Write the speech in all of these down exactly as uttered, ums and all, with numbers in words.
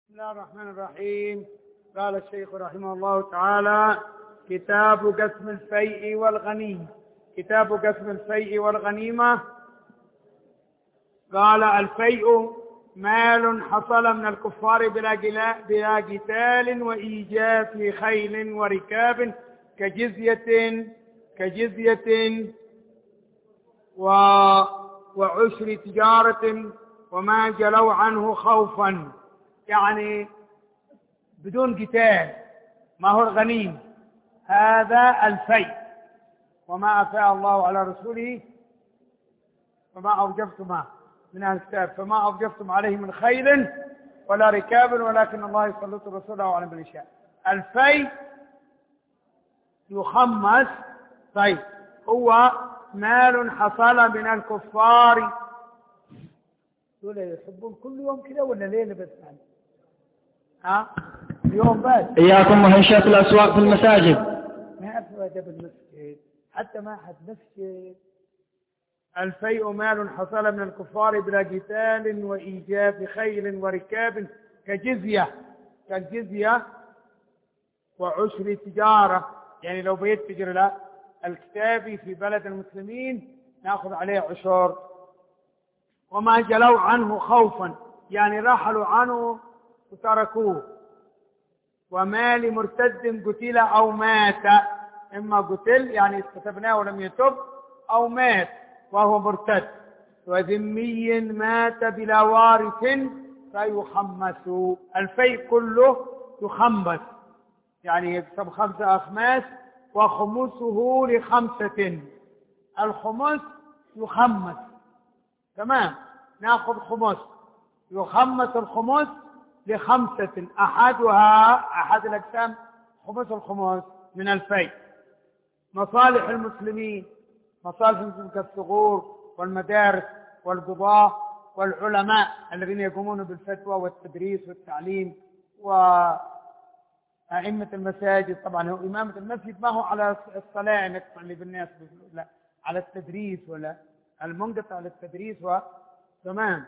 بسم الله الرحمن الرحيم. قال الشيخ رحمه الله تعالى: كتاب قسم الفيء والغنيمة. كتاب قسم الفيء والغنيمة. قال: الفيء مال حصل من الكفار بلا قتال وإيجاف خيل وركاب كجزية كجزية و وعشر تجارة وما جلوا عنه خوفا، يعني بدون قتال، ما هو الغنيم، هذا الفيء. وما أفاء الله على رسوله فما أوجفتم من أهل الكتاب فما أوجفتم عليه من خيل ولا ركاب ولكن الله يسلط رسوله على من يشاء. الفيء يخمس. طيب، هو مال حصل من الكفار. دول يحبون كل يوم كده ولا ليلة بس؟ يعني ها اليوم بس. إياكم وهنشات الأسواق في المساجد. ما أفرد بالمسجد، حتى ما حد مسجد. الفيء مال حصل من الكفار بلا قتال وإيجاف خيل وركاب كجزية كالجزية وعشر تجارة، يعني لو بيت تجر لا الكتابي في بلد المسلمين نأخذ عليه عشر. وما جلوا عنه خوفا، يعني رحلوا عنه وتركوه. ومال مرتد قتل أو مات، إما قتل يعني استتبناه ولم يتب، أو مات وهو مرتد. وذمي مات بلا وارث فيخمس. الفيء كله يخمس، يعني يكسب خمسة أخماس وخمسه لخمسة. الخمس يخمس، تمام، ناخذ خمس، يخمس الخمس لخمسة، أحدها أحد الأقسام خمس الخمس من الفيء. مصالح المسلمين، مصالح المسلمين كالثغور والمدارس والقضاة والعلماء الذين يقومون بالفتوى والتدريس والتعليم، وأئمة المساجد. طبعا هو إمامة المسجد ما هو على الصلاة نقطع اللي بالناس، لا، على التدريس، ولا المنقطع على التدريس. وتمام،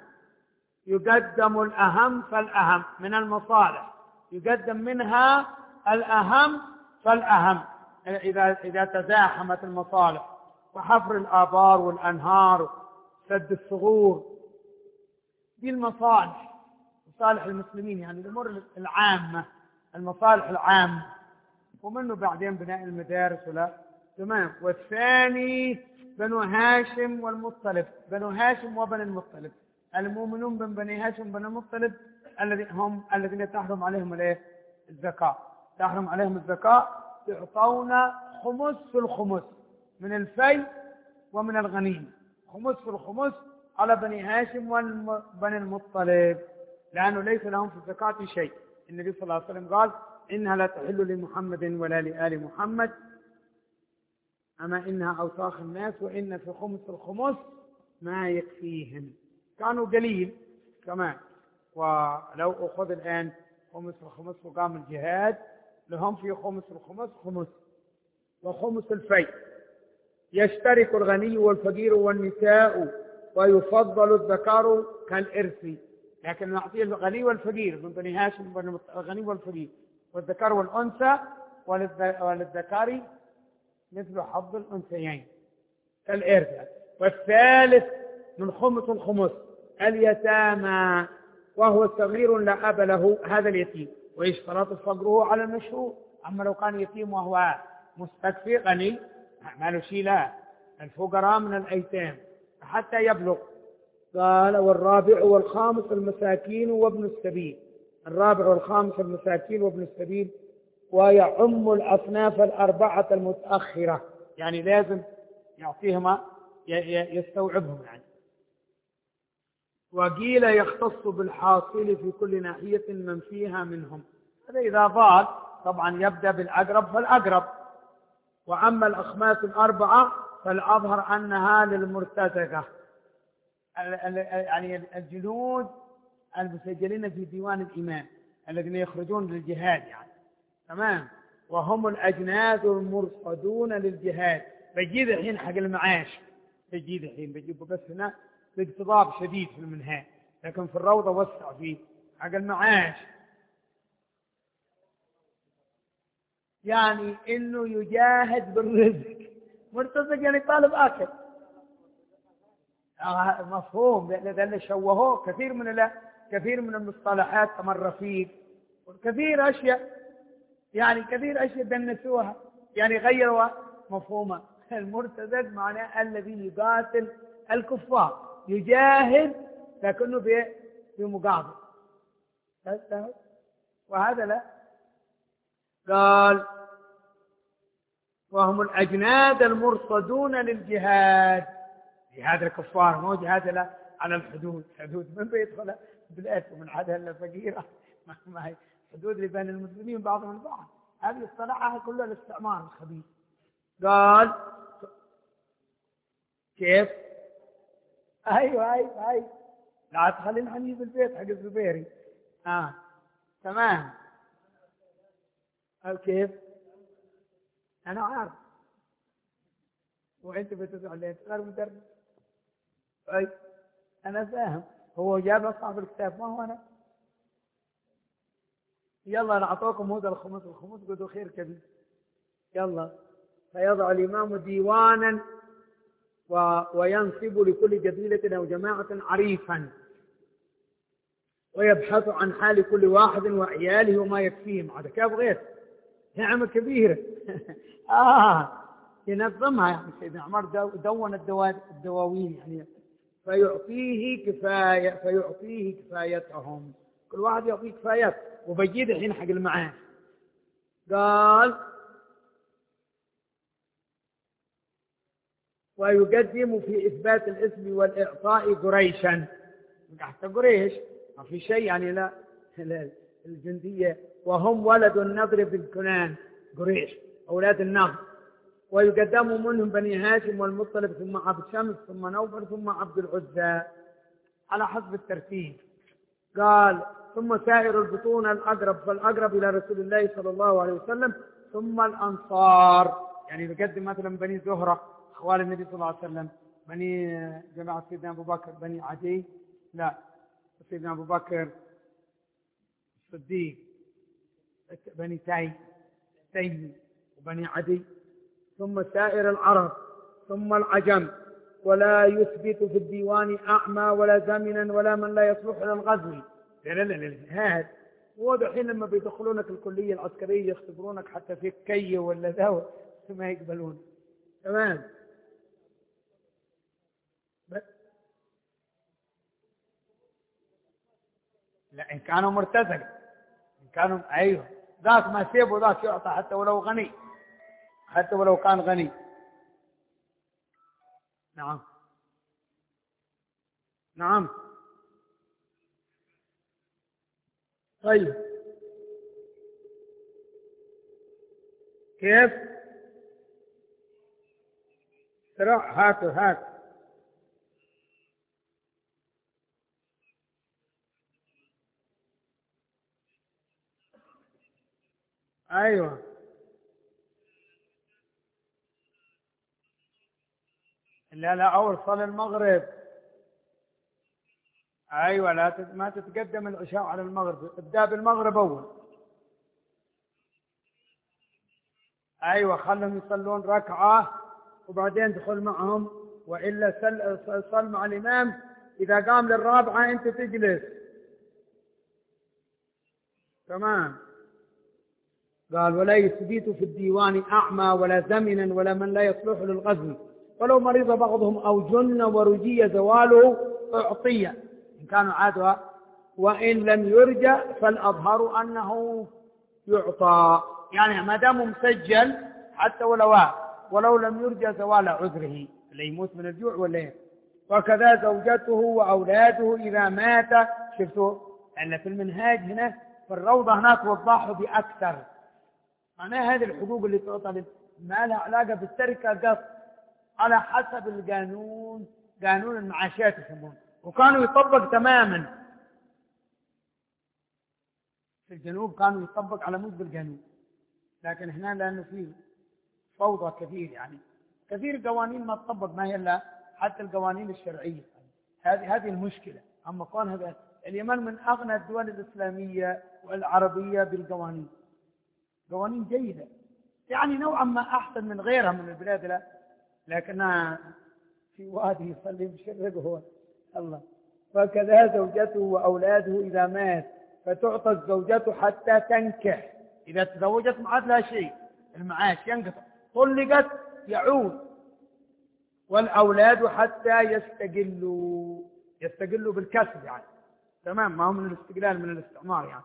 يقدم الأهم فالأهم من المصالح، يقدم منها الأهم فالأهم إذا إذا تزاحمت المصالح. وحفر الآبار والأنهار، سد الثغور، دي المصالح، مصالح المسلمين، يعني الأمور العامة، المصالح العامة. ومنه بعدين بناء المدارس، ولا تمام. والثاني بنو هاشم والمطلب. بنو هاشم وبني المطلب، المؤمنون من بني هاشم وبني المطلب الذين هم الذين تحرم عليهم الايه؟ الزكاة. تحرم عليهم الزكاة، يعطون خمس في الخمس من الفيء ومن الغنيمة. خمس في الخمس على بني هاشم وبني المطلب، لأنه ليس لهم في الزكاة شيء. النبي صلى الله عليه وسلم قال: إنها لا تحل لمحمد ولا لآل محمد، أما إنها أوساخ الناس، وإن في خمس الخمس ما يكفيهم. كانوا قليل كمان. ولو أخذ الآن خمس الخمس وقام الجهاد، لهم في خمس الخمس خمس وخمس الفيء. يشترك الغني والفقير والنساء، ويفضل الذكر كالإرث. لكن نعطيه الغني والفقير من بني هاشم، الغني والفقير، والذكر والأنثى، وللذكر مثل حظ الأنثيين كالإرث. والثالث من خمس الخمس اليتامى، وهو صغير لا أب له، هذا اليتيم، ويشترط فقره على المشهور. أما لو كان يتيم وهو مستكفي غني ما له شيء، لا، الفقراء من الأيتام حتى يبلغ. قال: والرابع والخامس المساكين وابن السبيل. الرابع والخامس المساكين وابن السبيل، ويعم الأصناف الأربعة المتأخرة، يعني لازم يعطيهما يستوعبهم يعني. وقيل يختص بالحاصل في كل ناحية من فيها منهم. هذا إذا ضال طبعا يبدأ بالأقرب فالأقرب. وأما الأخماس الأربعة فالأظهر أنها للمرتزقة، يعني الجنود المسجلين في ديوان الإمام الذين يخرجون للجهاد يعني، تمام. وهم الأجناد المرصدون للجهاد. بيجيب الحين حق المعاش، بيجيب الحين بيجيبه بس هنا باقتضاب شديد في المنهاج، لكن في الروضة وسع فيه حق المعاش. يعني انه يجاهد بالرزق. مرتزق يعني طالب اكل. آه مفهوم، لان ده اللي شوهوه كثير من لا كثير من المصطلحات كما الرفيق وكثير اشياء، يعني كثير اشياء دنسوها، يعني غيروا مفهومها. المرتزق معناه الذي يقاتل الكفار، يجاهد لكنه بمقابل. وهذا لا. قال وهم الأجناد المرصدون للجهاد. جهاد الكفار مو جهاد لا على الحدود. حدود من بيدخل بلاد ومن عادها إلا فقيرة، ما هي حدود اللي بين المسلمين بعضهم البعض. هذه الصلاحة كلها الاستعمار الخبيث. قال كيف؟ أيوة أيوة أيوة لا تخلينا نجيب البيت حق الزبيري. آه تمام. أو كيف؟ أنا عارف. وأنت بتدعو ليه غير مدرس؟ أي أنا فاهم. هو جاب أصحاب الكتاب ما هو أنا. يلا أنا أعطوكم هذا الخمس الخمس قدوا خير كبير. يلا فيضع الإمام ديوانا و... وينصب لكل جبيلة أو جماعة عريفا، ويبحث عن حال كل واحد وعياله وما يكفيهم. هذا كيف غير نعمة كبيرة. آه ينظمها يعني سيدنا عمر دون الدواوين يعني فيعطيه كفاية فيعطيه كفايتهم، كل واحد يعطيه كفايات وبيجيد الحين حق المعاش. قال ويقدم في إثبات الاسم والإعطاء قريشا. حتى قريش ما في شيء يعني لا, لا الجندية، وهم ولد النضر بالكنان قريش أولاد النضر. ويقدم منهم بني هاشم والمطلب ثم عبد شمس ثم نوفل ثم عبد العزى على حسب الترتيب. قال ثم سائر البطون الأقرب فالأقرب إلى رسول الله صلى الله عليه وسلم ثم الأنصار. يعني يقدم مثلا بني زهرة أخوال النبي صلى الله عليه وسلم، بني جماعة سيدنا أبو بكر، بني عدي لا سيدنا أبو بكر الصديق، بني تاي تيمي وبني عدي، ثم سائر العرب ثم العجم. ولا يثبت في الديوان أعمى ولا زمنا ولا من لا يصلح للغزو. لا لا لا للجهاد. هو الحين لما بيدخلونك الكلية العسكرية يختبرونك حتى في كي ولا ذو ما يقبلون. تمام. لا إن كانوا مرتزقة، إن كانوا أيوه ذاك ما سيبوا ذاك يعطى حتى ولو غني، حتى ولو كان غني. نعم نعم. طيب كيف؟ ترى هاتوا هات. أيوه لا لا أول صلاة المغرب. أيوة لا ما تتقدم العشاء على المغرب، ابدأ بالمغرب أول. أيوة خلهم يصلون ركعة وبعدين دخل معهم، وإلا صل, صل مع الإمام. إذا قام للرابعة أنت تجلس. تمام. قال ولا يثبت في الديوان أعمى ولا زمنا ولا من لا يصلح للغزو، ولو مريض بعضهم أو جن ورجي زواله أعطيه إن كانوا عادها، وإن لم يرجى فالأظهر أنه يعطى. يعني ما دام مسجل حتى ولو ولو لم يرجى زوال عذره اللي يموت من الجوع ولا ايه. وكذا زوجته وأولاده إذا مات. شفتوا أن في المنهاج هنا في الروضة هناك وضحوا بأكثر. معناها هذه الحقوق اللي تعطى ما لها علاقة بالتركة قص على حسب القانون، قانون المعاشات يسمونه، وكانوا يطبق تماما في الجنوب، كانوا يطبق على مود بالجنوب. لكن هنا لأنه فيه فوضى كثير، يعني كثير قوانين ما تطبق، ما هي إلا حتى القوانين الشرعية. هذه هذه المشكلة. أما كون هذا اليمن من أغنى الدول الإسلامية والعربية بالقوانين، قوانين جيدة يعني نوعا ما أحسن من غيرها من البلاد، لا لكنها في وادي يصلي بشرق هو الله. وكذا زوجته وأولاده إذا مات فتعطى الزوجة حتى تنكح. إذا تزوجت ما عاد لها شيء، المعاش ينقطع. طلقت يعود. والأولاد حتى يستقلوا، يستقلوا بالكسب يعني، تمام، ما هو من الاستقلال من الاستعمار يعني.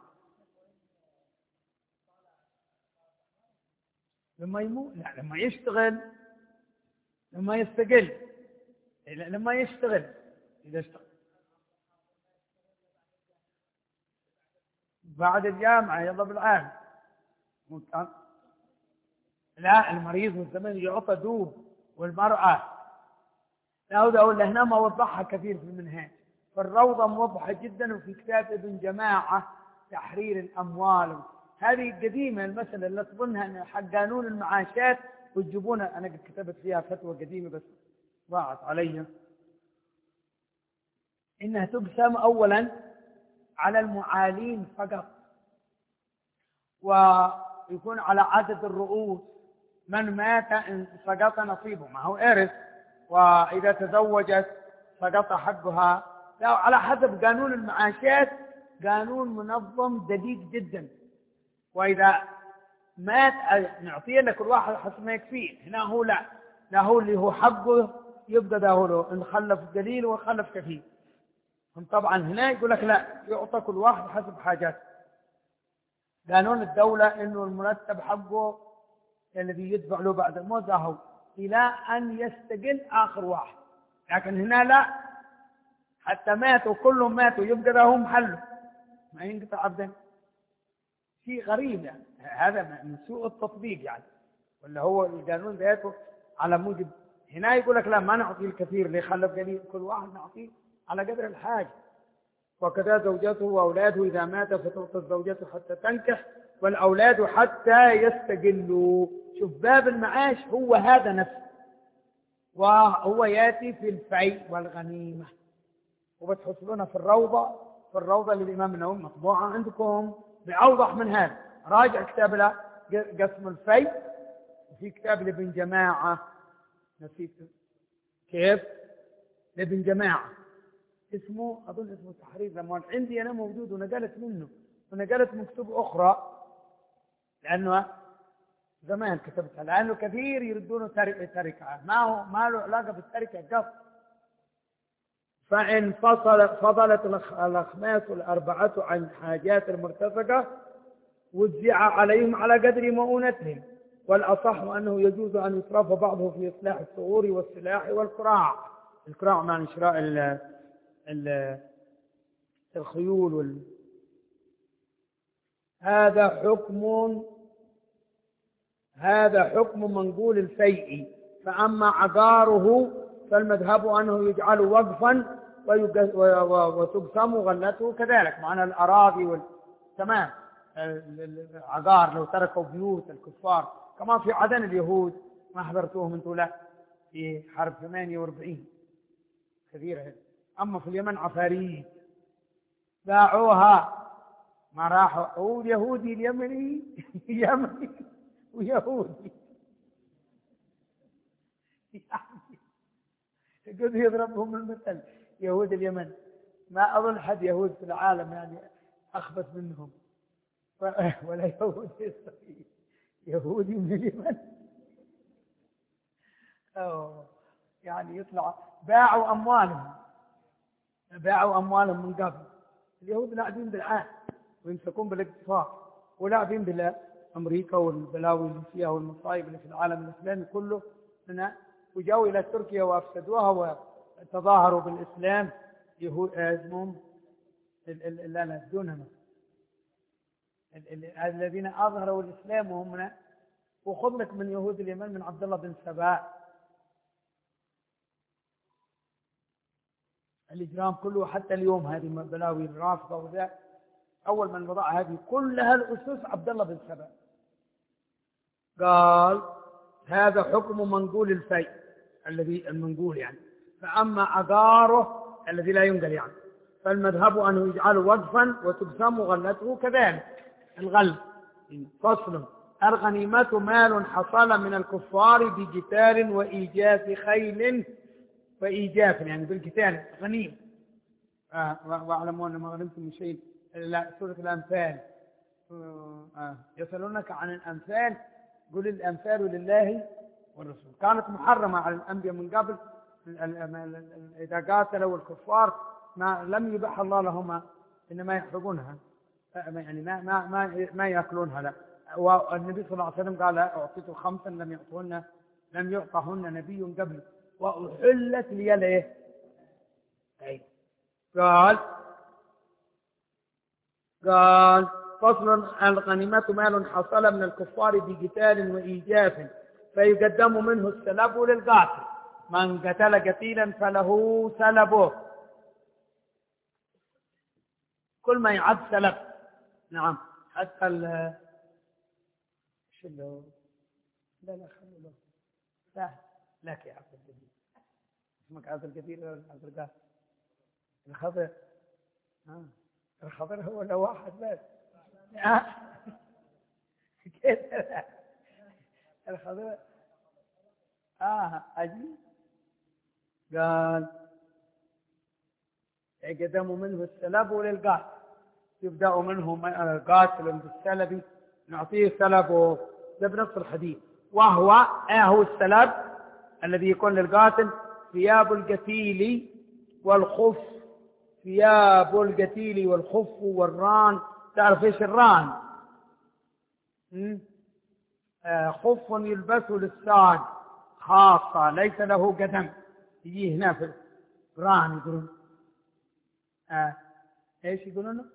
لما يموت، لا لما يشتغل، لما يستقل، لما يشتغل. إذا اشتغل بعد الجامعة يلا بالعام. لا المريض والزمن يعطى دوب، والمرأة لا أقول هنا ما وضحها كثير في المنهاج، فالروضة موضحة جدا. وفي كتاب ابن جماعة تحرير الأموال، هذه قديمة المسألة اللي تظنها حق قانون المعاشات وتجيبونها. أنا قد كتبت فيها فتوى قديمة بس ضاعت علي. إنها تقسم أولا على المعالين فقط، ويكون على عدد الرؤوس، من مات إن سقط نصيبه، ما هو إرث. وإذا تزوجت سقط حقها، لا على حسب قانون المعاشات، قانون منظم دقيق جدا. وإذا مات نعطيه لكل واحد حسب ما يكفيه. هنا هو لا، لا هو اللي هو حقه يبقى ده هو له، إن خلف قليل وخلف كثير. طبعا هنا يقول لك لا، يعطى كل واحد حسب حاجاته. قانون الدولة إنه المرتب حقه الذي يدفع له بعد الموت هو إلى أن يستقل آخر واحد. لكن هنا لا، حتى ماتوا كلهم ماتوا يبقى لهم محله، ما ينقطع أبدا. شيء غريب يعني، هذا من سوء التطبيق يعني، ولا هو القانون ذاته على موجب. هنا يقول لك لا، ما نعطي الكثير اللي خلف قليل، كل واحد نعطيه على قدر الحاجة. وكذا زوجته وأولاده إذا مات فتعطى الزوجة حتى تنكح، والأولاد حتى يستقلوا. شوف باب المعاش هو هذا نفسه، وهو يأتي في الفيء والغنيمة. وبتحصلونها في الروضة، في الروضة للإمام النووي مطبوعة عندكم بأوضح من هذا. راجع كتاب له قسم الفيء، وفي كتاب لابن جماعة نسيت كيف، لابن جماعة اسمه أظن اسمه تحرير الأموال، عندي أنا موجود ونقلت منه، ونقلت مكتوب أخرى لأنه زمان كتبتها، لأنه كثير يردونه تركة، ما هو ما له علاقة بالتركة قط. فإن فصل فضلت الأخماس الأربعة عن حاجات المرتفقة وزع عليهم على قدر مؤونتهم. والأصح أنه يجوز أن يصرف بعضه في إصلاح الثغور والسلاح والقراع. القراع معنى شراء ال ال الخيول وال... هذا حكم هذا حكم منقول الفيء. فأما عقاره فالمذهب أنه يجعل وقفا وتقسم غلته كذلك، معنى الأراضي وال... تمام. العقار لو تركوا بيوت الكفار، كما في عدن اليهود ما حضرتوهم انتم لا في حرب ثمانية وأربعين كثيرة هذه. أما في اليمن عفاريت باعوها ما راحوا. هو اليهودي اليمني يمني ويهودي يقول يضربهم المثل يهود اليمن. ما أظن حد يهود في العالم يعني أخبث منهم، ولا يهودي يهودي من اليمن. أوه. يعني يطلع باعوا أموالهم باعوا أموالهم من قبل. اليهود لاعبين بالعهد ويمسكون بالاقتصاد، ولاعبين بالأمريكا والبلاوي اللي فيها والمصايب اللي في العالم الإسلامي كله هنا، وجاوا إلى تركيا وأفسدوها وتظاهروا بالإسلام. يهود اسمهم لا لا دونهم الذين أظهروا الإسلام وهم هنا. وخذ لك من يهود اليمن من عبد الله بن سبا الإجرام كله حتى اليوم. هذه بلاوي الرافضة وذا أول من وضع هذه كلها الأسس عبد الله بن سبا. قال هذا حكم منقول الفيء الذي المنقول يعني. فأما عقاره الذي لا ينقل يعني فالمذهب أنه يجعل وقفا وتقسم غلته كذلك. الغل فصل الغنيمة مال حصل من الكفار بجتال وإيجاف خيل وإيجاف، يعني بالقتال غنيم. آه واعلموا أن ما غنمتم من شيء. لا، سورة الأنفال. آه يسألونك عن الأنفال، قل الأنفال لله والرسول. كانت محرمة على الأنبياء من قبل، إذا قاتلوا الكفار ما لم يبح الله لهم إنما يحرقونها، يعني ما ما ما ما يأكلونها. لا، والنبي صلى الله عليه وسلم قال أعطيت خمسا لم يعطهن لم يعطهن نبي قبل وأحلت لي الايه؟ أي قال قال فصل الغنيمة مال حصل من الكفار بقتال وإيجاف فيقدم منه السلب للقاتل، من قتل قتيلا فله سلبه، كل ما يعد سلب. نعم، حتى ال شو له لا لا خلوا له لا لك يا عبد الجليل، اسمك عبد الجليل ولا عبد القادر؟ الخضر. ها الخضر هو له واحد بس. كده الخضر. اه اجي قال يقدم منه السلب للقاتل، يبدأ منه قاتل بالسلب نعطيه سلبه. ده بنفس الحديث. وهو آه هو السلب الذي يكون للقاتل ثياب القتيل والخف، ثياب القتيل والخف والران. تعرف ايش الران؟ آه خف يلبسه للساق خاصة ليس له قدم، يجي هنا في الران يقولون آه ايش يقولون؟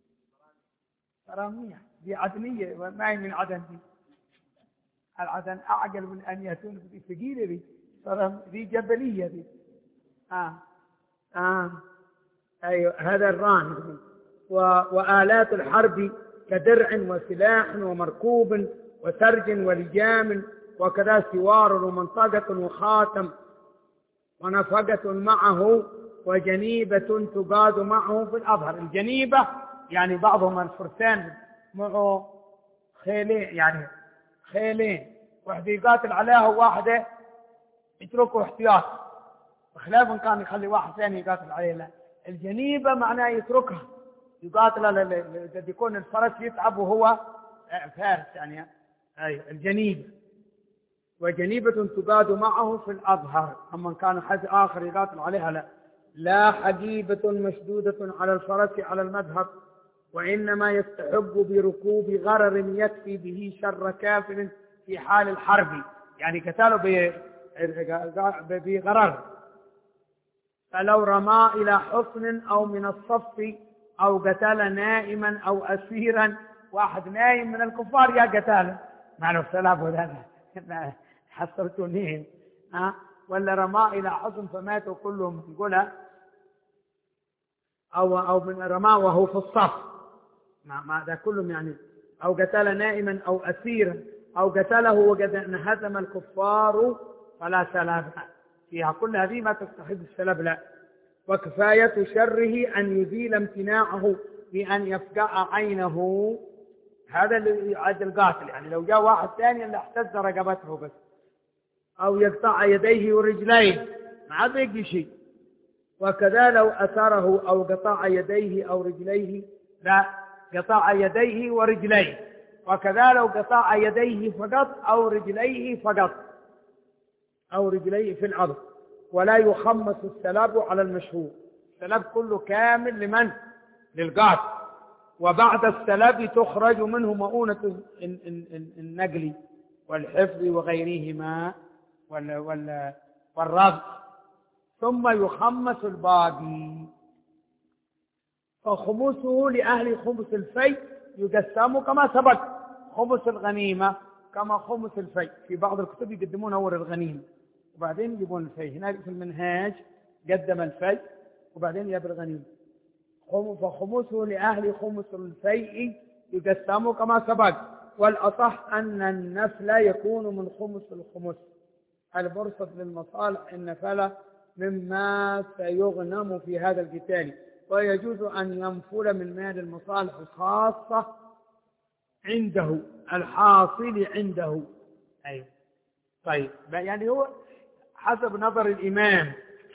رامية. دي عدنية، ما هي من عدن. دي العدن أعقل من أن يكون في ثقيلة. دي دي جبلية. دي آه آه أيوة هذا الران. وآلات الحرب كدرع وسلاح ومركوب وسرج ولجام، وكذا سوار ومنطقة وخاتم ونفقة معه وجنيبة تقاد معه في الأظهر. الجنيبة يعني بعضهم الفرسان معه خيلين، يعني خيلين واحدة يقاتل عليها وواحدة يتركوا احتياط، بخلاف كان يخلي واحد ثاني يقاتل عليه. لا، الجنيبة معناه يتركها يقاتل قد يكون الفرس يتعب وهو فارس، يعني أي الجنيبة. وجنيبة تقاد معه في الأظهر. أما كان حد آخر يقاتل عليها لا. لا حجيبة مشدودة على الفرس على المذهب، وإنما يستحب بركوب غرر يكفي به شر كافر في حال الحرب، يعني قتاله بغرر. فلو رمى إلى حصن أو من الصف أو قتل نائما أو أسيرا، واحد نايم من الكفار يا قتاله مع له سلام وذا حصرتونين، ها ولا رمى إلى حصن فماتوا كلهم نقولها، أو أو من رماه وهو في الصف، ما ما ده كلهم يعني، أو قتل نائما أو أسيرا أو قتله وقد انهزم الكفار فلا سلام فيها. كل هذه ما تستحب السلب. لا. وكفاية شره أن يزيل امتناعه بأن يفقع عينه، هذا اللي يعد القاتل، يعني لو جاء واحد ثاني اللي احتز رقبته بس، أو يقطع يديه ورجليه ما عاد يجي شيء. وكذا لو أثره أو قطع يديه أو رجليه، لا قطع يديه ورجليه. وكذا لو قطع يديه فقط أو رجليه فقط أو رجليه في الأرض. ولا يخمس السلاب على المشهور، السلاب كله كامل لمن؟ للقاتل. وبعد السلاب تخرج منه مؤونة النقل والحفظ وغيرهما والربط، ثم يخمس الباقي. فخمسه لأهل خمس الفي يقسم كما سبق، خمس الغنيمة كما خمس الفي. في بعض الكتب يقدمون أول الغنيمة وبعدين يجيبون الفي. هناك في المنهاج قدم الفي وبعدين جاب الغنيمة. فخمسه لأهل خمس الفيء يقسم كما سبق. والأصح أن النفل يكون من خمس الخمس المرصد للمصالح النفلة مما سيغنم في هذا القتال. ويجوز أن ينفل من مال المصالح الخاصة عنده الحاصل عنده. أيوه طيب يعني هو حسب نظر الإمام.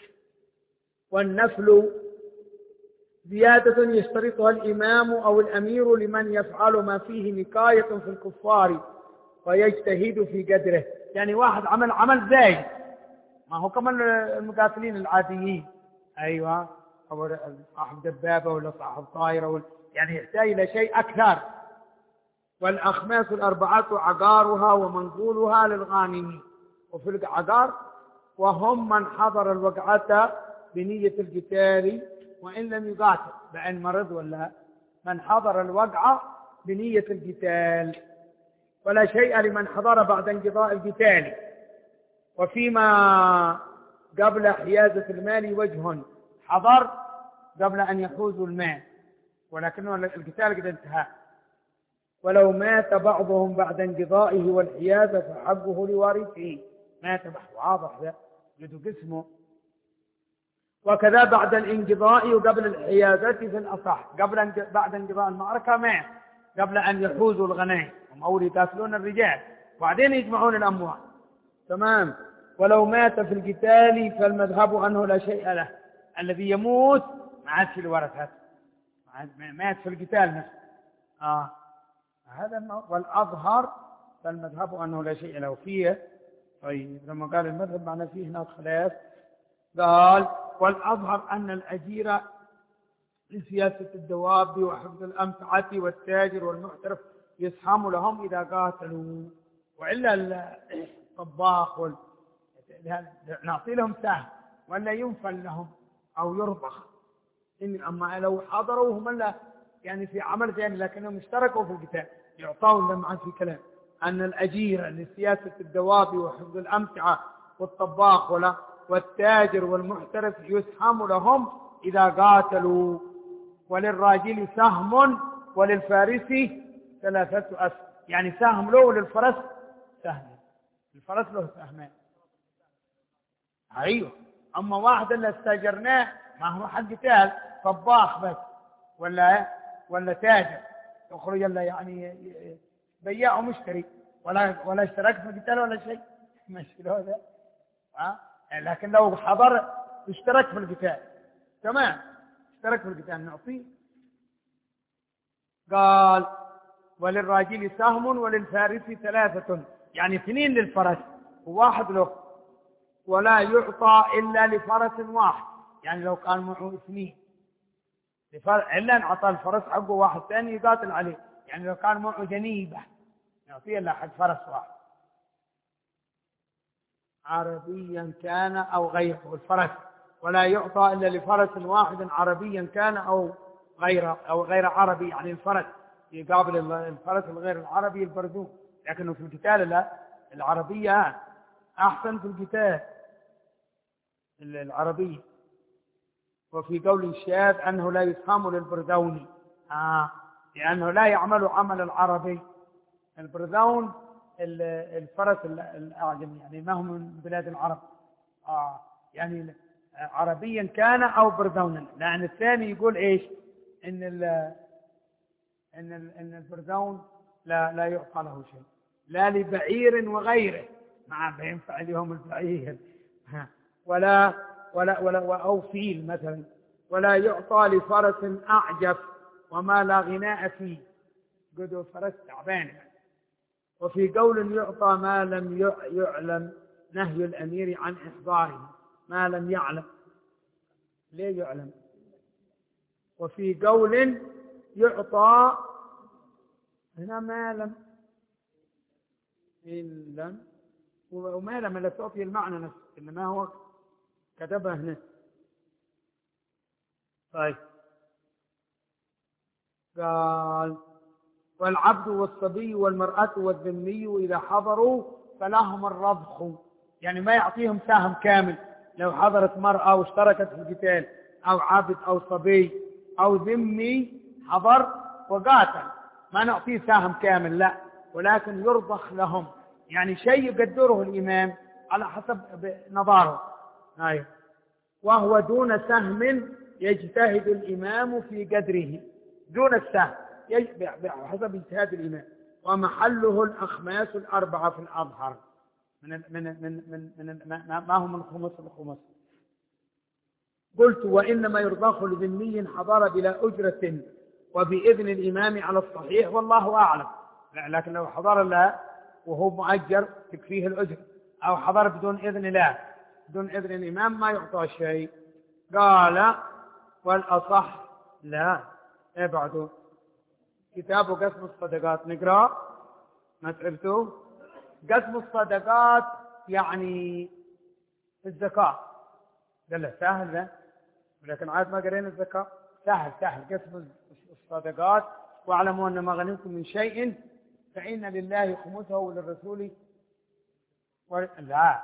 والنفل زيادة يشترطها الإمام أو الأمير لمن يفعل ما فيه نكاية في الكفار ويجتهد في قدره. يعني واحد عمل عمل زايد، ما هو كمان المقاتلين العاديين، أيوة، أو صاحب دبابة ولا صاحب طائرة ولا يعني يحتاج إلى شيء أكثر. والأخماس الأربعة عقارها ومنقولها للغانمين. وفي العقار وهم من حضر الوقعة بنية القتال وإن لم يقاتل، بأن مرض ولا من حضر الوقعة بنية القتال. ولا شيء لمن حضر بعد انقضاء القتال. وفيما قبل حيازة المال وجه، حضر قبل أن يحوزوا المال ولكن القتال قد انتهى. ولو مات بعضهم بعد انقضائه والحيازة فحقه لوارثه. مات واضح ده جدو قسمه. وكذا بعد الانقضاء وقبل الحيازة في الأصح، قبل بعد انقضاء المعركة مات قبل أن يحوزوا الغنائم، هم أول يقاتلون الرجال وبعدين يجمعون الأموال. تمام. ولو مات في القتال فالمذهب أنه لا شيء له. الذي يموت ما عادش الورثة، مات في القتال نفسه. آه. هذا والأظهر فالمذهب أنه لا شيء له فيه. طيب لما قال المذهب معنى فيه هناك خلاف، قال والأظهر أن الأجير لسياسة الدواب وحفظ الأمتعة والتاجر والمحترف يسهم لهم إذا قاتلوا. وإلا الطباخ وال... نعطي لهم سهم ولا ينفل لهم أو يرضخ. إن أما لو حضروا هم لا يعني في عمل ثاني لكنهم اشتركوا في القتال يعطون لهم. عن في كلام أن الأجير لسياسة الدواب وحفظ الأمتعة والطباخ ولا والتاجر والمحترف يسهم لهم إذا قاتلوا. وللراجل سهم وللفارس ثلاثة أسهم. يعني سهم له وللفرس سهم. الفرس له سهمين. أيوه. أما واحد اللي استاجرناه ما هو حق قتال، طباخ بس ولا ولا تاجر يخرج الا يعني بياع ومشتري ولا ولا اشترك في القتال ولا شيء، ماشي له هذا. ها لكن لو حضر اشترك في القتال تمام، اشترك في القتال نعطيه. قال وللراجل سهم وللفارس ثلاثة، يعني اثنين للفرس وواحد له. ولا يعطى إلا لفرس واحد، يعني لو كان معه اثنين إلا أن أعطى الفرس حقه واحد ثاني يقاتل عليه. يعني لو كان معه جنيبة يعطيه إلا حق فرس واحد عربيا كان أو غيره الفرس. ولا يعطى إلا لفرس واحد عربيا كان أو غير أو غير عربي، يعني الفرس يقابل الفرس الغير العربي البردون. لكنه في القتال لا، العربية أحسن في القتال العربية. وفي قول الشاذ أنه لا يسهم للبردوني آه. لأنه لا يعمل عمل العربي. البردون الفرس الأعجمي، يعني ما هو من بلاد العرب آه. يعني عربيا كان أو بردونا. لأن الثاني يقول إيش إن ال إن ال إن البردون لا لا يعطى له شيء لا لبعير وغيره، ما بينفع اليوم البعير ولا ولا ولا أو فيل مثلا. ولا يعطى لفرس أعجف وما لا غناء فيه، قدو فرس تعبان. وفي قول يعطى ما لم يعلم نهي الأمير عن إحضاره. ما لم يعلم ليه يعلم. وفي قول يعطى هنا ما لم إن لم، وما لم لا تعطي المعنى نفسه إنما هو كتبها هنا. طيب قال والعبد والصبي والمرأة والذمي إذا حضروا فلهم الرضخ، يعني ما يعطيهم سهم كامل. لو حضرت مرأة واشتركت في القتال أو عبد أو صبي أو ذمي حضر وقاتل ما نعطيه سهم كامل لا، ولكن يرضخ لهم، يعني شيء يقدره الإمام على حسب نظاره. أيوه. وهو دون سهم يجتهد الإمام في قدره، دون السهم بحسب اجتهاد الإمام. ومحله الأخماس الأربعة في الأظهر من من من من, من ما هو من خمس الخمس. قلت وإنما يرضخ لذمي حضر بلا أجرة وبإذن الإمام على الصحيح والله أعلم. لكن لو حضر لا وهو مؤجر تكفيه الأجر، أو حضر بدون إذن لا بدون إذن الإمام ما يعطى شيء. قال والأصح لا. ابعدوا كتاب قسم الصدقات نقرأ. ما تعرفتوا قسم الصدقات يعني الزكاة؟ قال له سهل ذا، ولكن عاد ما قرينا الزكاة. سهل سهل قسم الصدقات. واعلموا أن ما غنمتم من شيء فإن لله خمسه وللرسول و... لا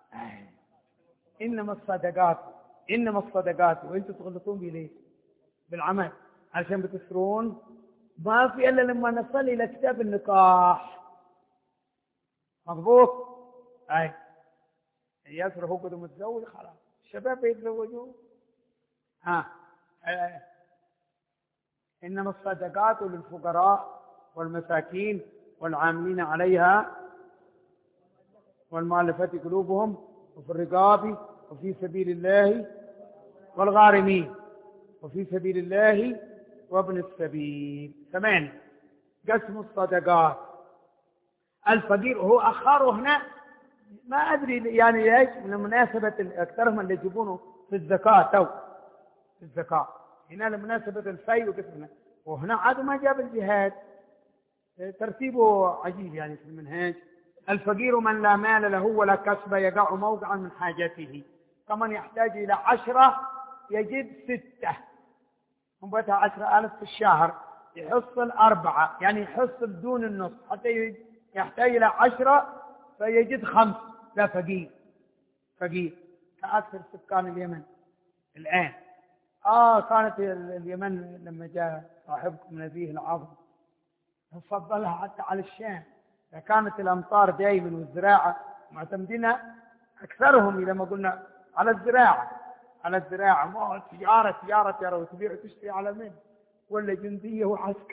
إنما الصدقات إنما الصدقات وأنتم تغلطون بليه بالعمل عشان بتسرون. ما في إلا لما نصل إلى كتاب النكاح. مضبوط؟ أي ياسر هو قد متزوج خلاص الشباب يتزوجوا. ها أي. إنما الصدقات للفقراء والمساكين والعاملين عليها والمؤلفة قلوبهم وفي الرقاب وفي سبيل الله والغارمين وفي سبيل الله وابن السبيل. ثمان قسم الصدقات. الفقير هو أخره هنا ما أدري يعني ليش من مناسبة أكثرهم اللي يجيبونه في الزكاة تو في الزكاة هنا لمناسبة الفي وقسمنا، وهنا عاد ما جاب الجهاد. ترتيبه عجيب يعني في المنهاج. الفقير من لا مال له ولا كسب يقع موقعا من حاجته، كمن يحتاج إلى عشرة يجد ستة، مبتها عشرة ألف في الشهر يحصل أربعة، يعني يحصل دون النص. حتى يحتاج إلى عشرة فيجد خمس. لا فقير فقير كأكثر سكان اليمن الآن. آه كانت اليمن لما جاء صاحبكم نبيه العظم فضلها حتى على الشام. كانت الأمطار دائما والزراعة معتمدين أكثرهم إذا ما قلنا على الزراعة على الزراعة ما تجارة تجارة ترى وتبيع وتشتري على من ولا جندية وعسكر.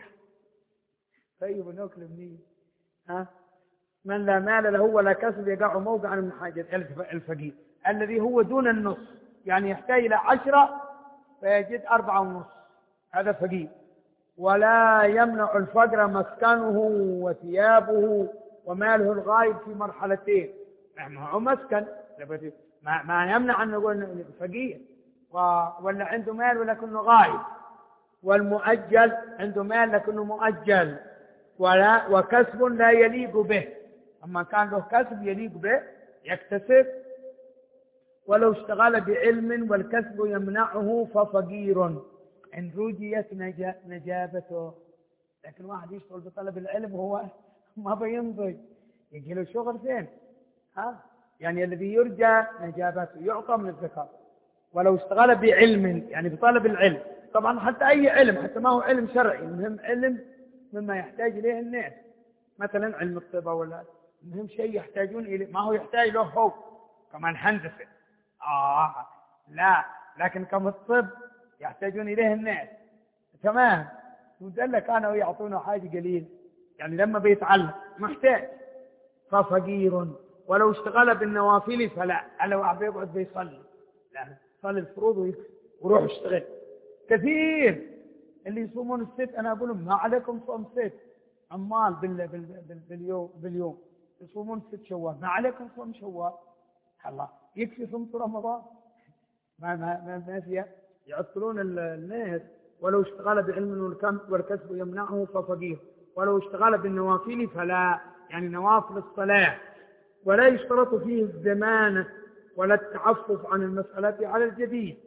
طيب ناكل منين؟ ها من لا مال له ولا كسب يقع موقعا من حاجة. الفقير الذي هو دون النص يعني يحتاج إلى عشرة فيجد أربعة ونص، هذا فقير. ولا يمنع الفقر مسكنه وثيابه وماله الغايب في مرحلتين. هو مسكن ما, ما يمنع أن نقول فقير ولا عنده مال ولكنه غايب. والمؤجل عنده مال لكنه مؤجل ولا وكسب لا يليق به. أما كان له كسب يليق به يكتسب. ولو اشتغل بعلم والكسب يمنعه ففقير إن رجيت نجابته. لكن واحد يشتغل بطلب العلم وهو ما بينضج يجي له شغل فين؟ ها يعني الذي يرجى نجابته يعطى من الزكاة. ولو اشتغل بعلم يعني بطلب العلم، طبعا حتى أي علم حتى ما هو علم شرعي، المهم علم مما يحتاج إليه الناس، مثلا علم الطب ولا المهم شيء يحتاجون إليه ما هو يحتاج له هو كمان هندسة. آه لا لكن كم الطب يحتاجون إليه الناس تمام. ودل كانوا يعطونه حاجة قليل يعني لما بيتعلم محتاج. ففقير ولو اشتغل بالنوافل فلا. ألا واحد يقعد بيصلي لا صلي الفروض ويروح اشتغل. كثير اللي يصومون الست أنا أقول لهم ما عليكم صوم ست عمال بال بال بال باليوم باليوم يصومون ست شوال ما عليكم صوم شوال. الله يكفي صمت رمضان ما ما ما, ما فيها يعطلون الناس. ولو اشتغل بعلم والكسب يمنعه ففقير. ولو اشتغل بالنوافل فلا يعني نوافل الصلاة. ولا يشترط فيه الزمانة ولا التعفف عن المسألة على الجديد.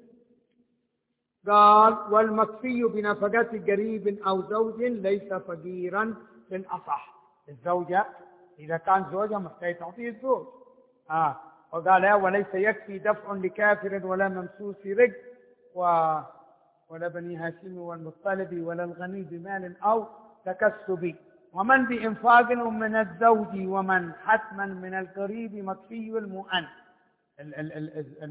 قال والمكفي بنفقة قريب أو زوج ليس فقيرا بالأصح. الزوجة إذا كان زوجها محتاج تعطيه الزوج. آه. وقال وليس يكفي دفع لكافر ولا ممسوس رق و... ولا بني هاشم والمطلب ولا الغني بمال أو تكسب. ومن بإنفاق من الزوج ومن حتما من القريب مكفي المؤن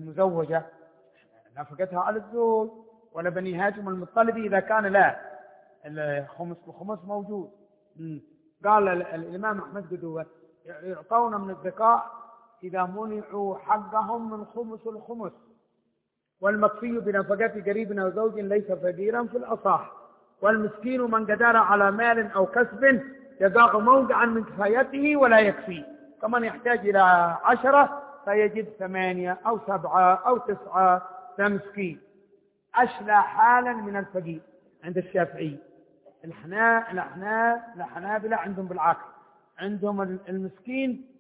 المزوجة نفقتها على الزوج. ولا بني هاشم والمطلب إذا كان لا الخمس الخمس موجود. قال الإمام أحمد قدوة يعطون من الزكاة إذا منعوا حقهم من خمس الخمس، والمكفي بنفقة قريب أو زوج ليس فقيرا في الأصح، والمسكين من قدر على مال أو كسب يضاع موضعا من كفايته ولا يكفي، كمن يحتاج إلى عشرة فيجد ثمانية أو سبعة أو تسعة فمسكين. أشلى حالا من الفقير عند الشافعي. الحنا الحنا الحنابلة عندهم بالعكس، عندهم المسكين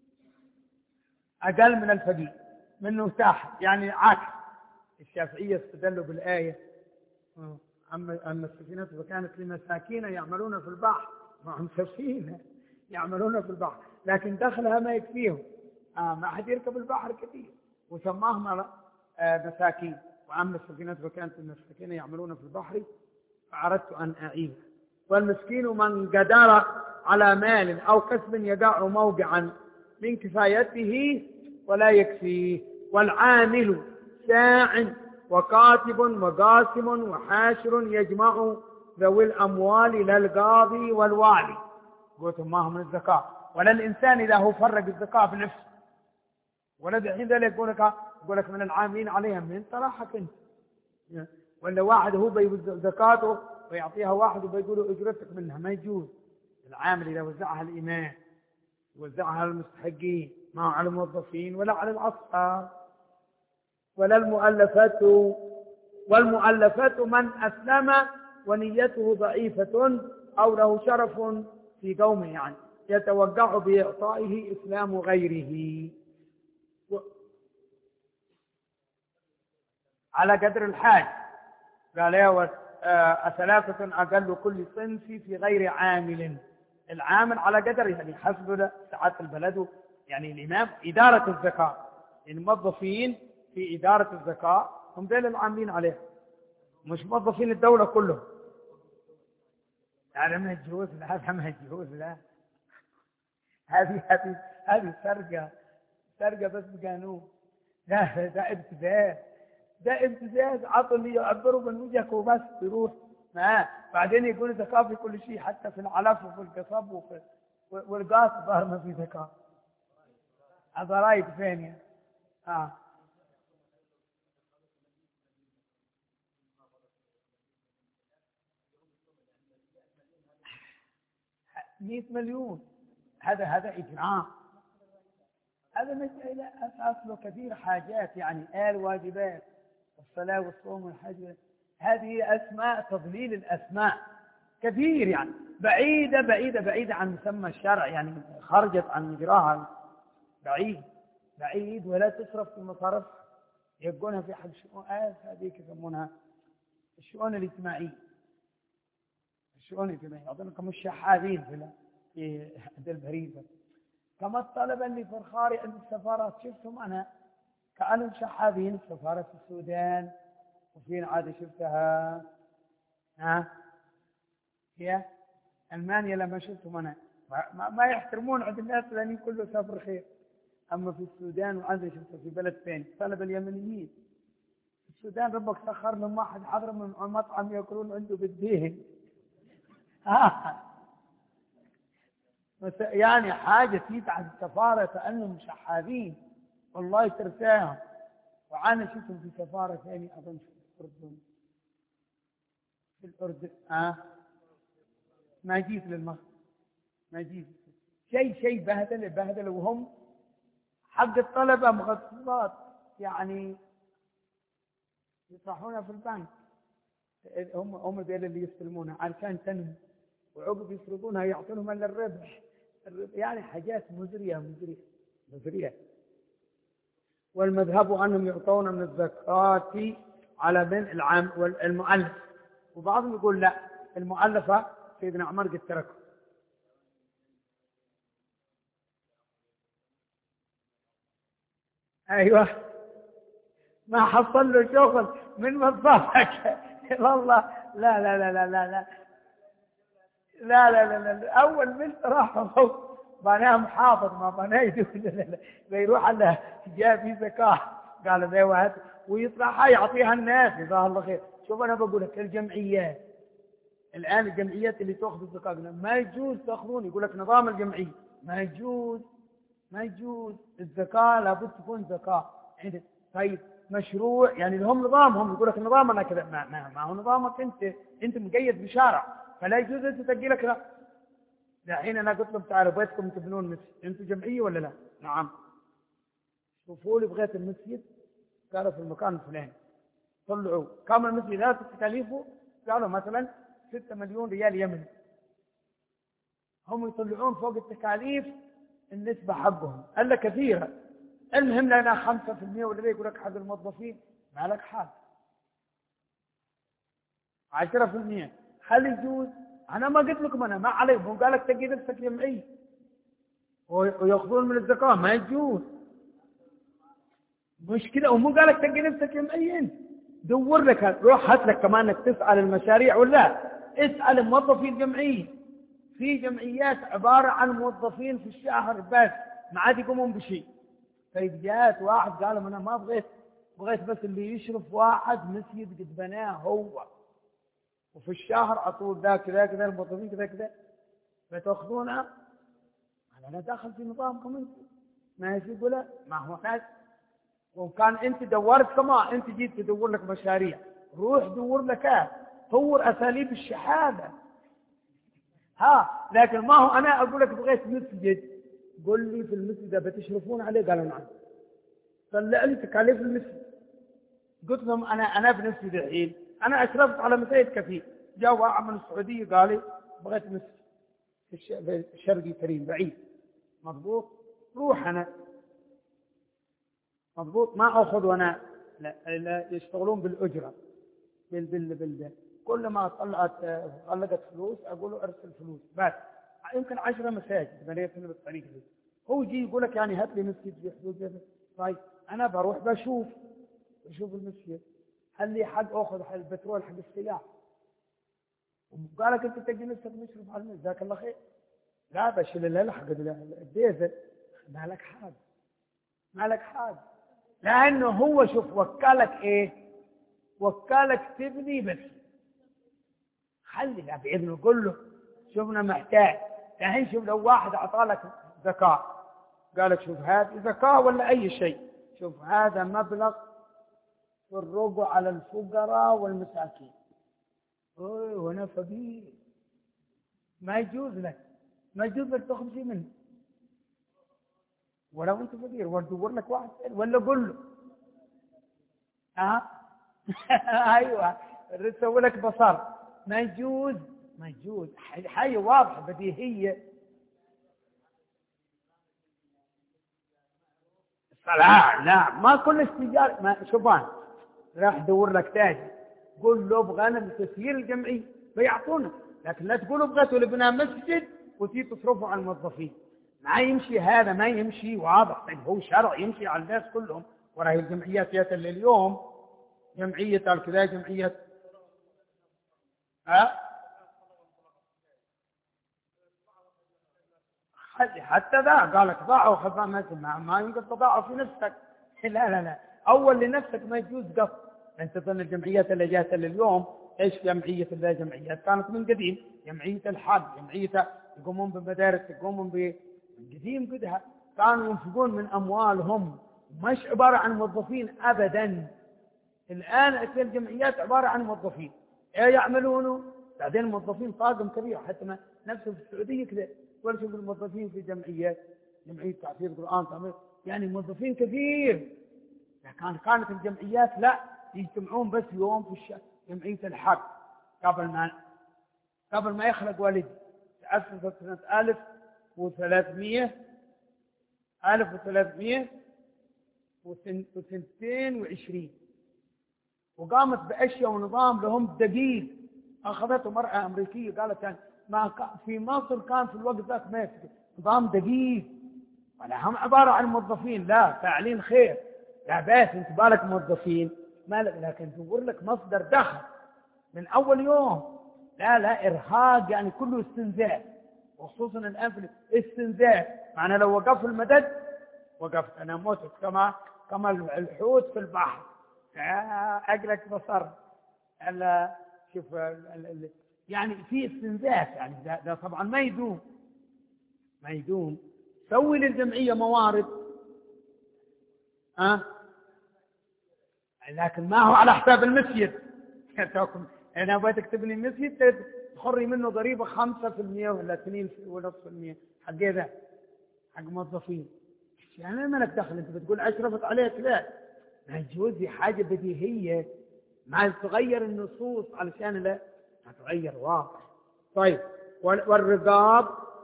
أقل من الفقير، منه تحت، يعني عكس. الشافعية استدلوا بالآية أما أما السفينة فكانت لمساكين يعملون في البحر، معهم سفينة يعملون في البحر لكن دخلها ما يكفيهم، آه ما أحد يركب البحر كثير وسماهم آه مساكين. وأما السفينة فكانت لمساكين يعملون في البحر فأردت أن أعيد. والمسكين من قدر على مال أو كسب يقع موقعا من كفايته ولا يكفيه، والعامل ساع وكاتب وقاسم وحاشر يجمع ذوي الأموال للقاضي والوالي. قلت ما هم من الزكاة، ولا الإنسان إذا هو فرق الزكاة في نفسه، ولا الحين ذلك يقول لك يقول لك من العاملين عليها من طرحك أنت، ولا واحد هو بيوزع زكاته ويعطيها واحد وبيقولوا اجرتك منها، ما يجوز. العامل إذا وزعها الإمام وزعها على المستحقين، ما على الموظفين ولا على الأصحاب ولا المؤلفات. والمؤلفات من أسلم ونيته ضعيفة أو له شرف في قومه، يعني يتوقع بإعطائه إسلام غيره و... على قدر الحاج. قال يا ثلاثة أقل كل صنف في غير عامل. العامل على قدر يعني حسب سعة البلد، يعني الإمام إدارة الزكاة، الموظفين في إدارة الزكاة هم ذيل العاملين عليها، مش موظفين الدولة كلهم. هذا ما يجوز، هذا ما يجوز، لا هذه هذه هذه سرقة سرقة بس بقانون. لا ده ابتزاز، ده ابتزاز. عطوا اللي يعبروا من وجهك وبس يروح ما بعدين يقول زكاة في كل شيء، حتى في العلف وفي القصب وفي والقاص ظهر ما في زكاة. هذا رايك فين يا آه مئة مليون. هذا هذا إجرام، هذا مسألة أصله كثير حاجات، يعني آل واجبات الصلاة والصوم والحج، هذه أسماء تضليل الأسماء كثير، يعني بعيدة بعيدة بعيدة عن مسمى الشرع، يعني خرجت عن مجراها بعيد بعيد، ولا تصرف في مصارف يبقونها في حد شؤون هذه يسمونها الشؤون الاجتماعية. الشؤون الاجتماعية يعطونكم الشحاذين في في عند البريدة، كما الطلبة اللي في الخارج عند السفارات شفتهم أنا كأنهم شحاذين. سفارة السودان وفين عادة شفتها ها هي ألمانيا، لما شفتهم أنا ما, ما يحترمون عند الناس لأن كله سافر خير. أما في السودان وعادة شفتها في بلد ثاني طلبة اليمنيين في السودان، ربك سخر لهم واحد حضر من مطعم يأكلون عنده بالدين ها يعني حاجة تيجي السفارة كأنهم شحاذين، والله ترتاهم. وأنا شفتهم في سفارة ثانية أظن في الأردن في الأردن آه ما جيت للمغرب، ما جيت شيء شيء بهدل بهدل، وهم حق الطلبة مغصبات، يعني يطرحونها في البنك. هم هم ذول اللي يستلمونها علشان تنمو، وعقب يفرضونها يعطونهم الا الربح، يعني حاجات مزريه مزريه مزريه. والمذهب انهم يعطون من الزكاه على من العام والمؤلف، وبعضهم يقول لا المؤلفه سيدنا عمر قد تركه. ايوه ما حصل له شغل من مصافك والله. لا لا لا لا لا لا لا لا لا لا أول من راح بناه محافظ ما بناه يدول بيروح على جاء في زكاة قال ذي واحد ويطلعها يعطيها الناس جزاه الله خير. شوف أنا بقول لك الجمعيات الآن الجمعيات اللي تأخذ الزكاة ما يجوز تأخذون، يقول لك نظام الجمعية ما يجوز، ما يجوز. الزكاة لابد تكون زكاة. طيب مشروع يعني لهم نظامهم، يقول لك نظامنا كذا، ما, ما, ما هو نظامك أنت، أنت مقيد بشارع، فلا يجوز أنت تجي لك لا. الحين أنا قلت لهم تعالوا بيتكم تبنون مسجد، أنتم جمعية ولا لا؟ نعم. شوفوا لي بغيت المسجد، قالوا في المكان الفلاني، طلعوا كم المسجد هذا تكاليفه، قالوا مثلا ستة مليون ريال يمني. هم يطلعون فوق التكاليف النسبة حقهم، ألا كثيرة. المهم لنا خمسة في المئة ولا يقول لك حق الموظفين ما لك حال عشرة في المئة. هل يجوز؟ أنا ما قلت لكم أنا ما عليهم، قال لك تجي نفسك جمعي ويأخذون من الزكاة، ما يجوز. مش كده، ومو قال لك تجي نفسك جمعي. أنت دور لك، روح هات لك كمان انك تسأل المشاريع ولا اسأل موظفين الجمعية. في جمعيات عبارة عن موظفين في الشهر بس ما عاد يقومون بشيء. طيب جاءت واحد قال انا ما بغيت، بغيت بس اللي يشرف واحد مسجد قد بناه هو، وفي الشهر عطول ذا كذا كذا الموظفين كذا كذا، فتأخذونها. انا داخل في نظامكم انت، ما يجيب ولا ما هو ناس. وكان انت دورت كما انت جيت تدور لك مشاريع، روح دور لك طور اساليب الشهاده. ها لكن ما هو انا اقول لك بغيت مسجد، قل لي في المسجد بتشرفون عليه، قالوا نعم، طلع لي تكاليف المسجد. قلت لهم انا انا بنفسي الحين انا اشرفت على مساجد كثير. جاء واحد من السعوديه قال لي بغيت مسجد في الشرقي كريم بعيد، مضبوط، روح انا مضبوط، ما اخذ وانا لا, لا يشتغلون بالاجره بال بال بال كل ما طلعت غلقت فلوس اقول له ارسل فلوس بس. يمكن عشرة مساجد بنيتهم بالطريقه دي. هو يجي يقول لك يعني هات لي مسجد في حدود. طيب انا بروح بشوف بشوف المسجد هل لي حق اخذ حق البترول حق السلاح، وقال لك انت تجي نفسك مشرف على المسجد، جزاك الله خير. لا بشيل الليله حق الديزل، ما لك حاجه ما لك حاجه، لانه هو شوف وكالك ايه، وكالك تبني بس. خلي لا بإذنه قل له شوفنا محتاج. الحين شوف لو واحد أعطالك زكاة قال لك شوف هذه زكاة ولا أي شيء، شوف هذا مبلغ في الربع على الفقراء والمساكين، أوه وأنا فقير، ما يجوز لك ما يجوز لك تأخذ شيء منه ولو أنت فقير، ودور لك واحد ولا قل له ها أيوة سوي لك بصر، ما يجوز ما يجوز. حاجة واضحة بديهية. لا لا ما كل استجار ما شوفان راح دور لك تاجر قول له ابغى انا بتسيير الجمعيه بيعطونا، لكن لا تقولوا بغيتوا لبناء مسجد وتي تصرفوا على الموظفين. ما يمشي هذا، ما يمشي. واضح طيب هو شرع يمشي على الناس كلهم. وراهي الجمعيات يا اليوم جمعيه الكذا جمعيه ها حتى ذا قال لك ضاعوا خزانتك، ما, ما يمكن تضاعوا في نفسك. لا لا لا اول لنفسك ما يجوز قصد. انت تظن الجمعيات اللي جات اليوم ايش جمعيه لا جمعيات كانت من قديم، جمعيه الحج، جمعيه يقومون بمدارس، يقومون بقديم قدها كانوا ينفقون من اموالهم، مش عباره عن موظفين ابدا. الان الجمعيات عباره عن موظفين ايه يعملونه، بعدين الموظفين طاقم كبير، حتى ما نفسه في السعوديه كذا ولا شوف الموظفين في جمعيات، جمعيه تحفيظ القران تعمل يعني موظفين كثير. لكن كانت الجمعيات لا يجتمعون بس يوم في الشهر، جمعيه الحج قبل ما قبل ما يخلق والدي تأسست سنة ألف وثلاثمئة ألف وثلاثمئة وثنتين وعشرين، وقامت بأشياء ونظام لهم دقيق. أخذته مرأة أمريكية قالت يعني ما في مصر كان في الوقت ذاك ما نظام دقيق، ولا هم عبارة عن موظفين لا فاعلين خير، لا بس انت بالك موظفين ما لك، لكن تدور لك مصدر دخل من أول يوم. لا لا إرهاق يعني كله استنزاف، وخصوصا الآن في الاستنزاف. معنى لو وقف المدد وقفت أنا موتت كما كما الحوت في البحر. أقلك بصر. ألا شوف يعني في استنزاف، يعني ده, ده طبعا ما يدوم ما يدوم. سوي للجمعية موارد أه؟ لكن ما هو على حساب المسجد. أنا أبغى تبني مسجد تخري منه ضريبة خمسة في المية ولا اثنين ونصف في المية حق ذا حق موظفين. يعني ما لك دخل، أنت بتقول أشرفت عليك، لا ما يجوز، حاجة بديهية ما تغير النصوص علشان لا ما تغير واقع. طيب والرقاب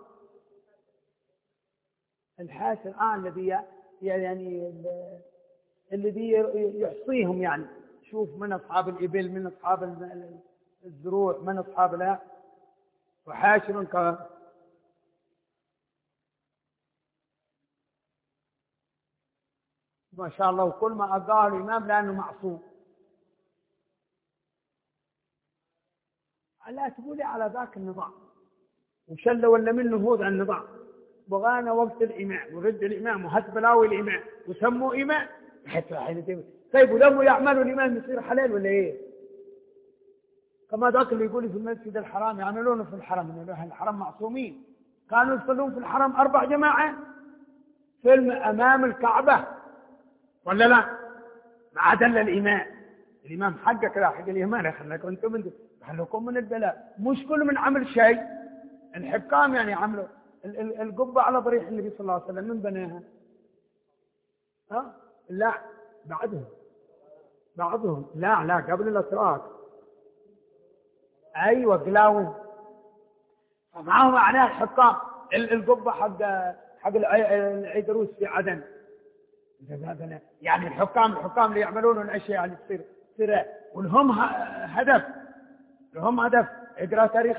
الحاشر آه الذي يعني الذي يحصيهم، يعني شوف من أصحاب الإبل، من أصحاب الزروع، من أصحاب لا، وحاشر ك ما شاء الله. وكل ما أقاه الإمام لأنه معصوم. لا تقولي على ذاك النظام وشل ولا منه هود عن النظام، بغانا وقت الإمام ورد الإمام وهات بلاوي الإمام وسموا إمام حتى حين. طيب ولما يعملوا الإمام يصير حلال ولا إيه؟ كما ذاك اللي يقول في المسجد الحرام يعملونه في الحرم، إن الحرم معصومين، كانوا يصلون في الحرم أربع جماعة في أمام الكعبة ولا لا؟ ما عدل الإمام، الإمام حقك لا حق الإمام، خليكم أنتم من خليكم من البلاء. مش كل من عمل شيء. الحكام يعني عملوا القبة على ضريح النبي صلى الله عليه وسلم، من بناها؟ ها؟ لا بعدهم بعضهم لا لا قبل الأتراك. أيوة قلاوي. فمعه معناه الحكام القبة حق حق العيدروس في عدن. يعني الحكام الحكام اللي يعملون الأشياء اللي تصير تصير ولهم هدف، لهم هدف. اقرأ تاريخ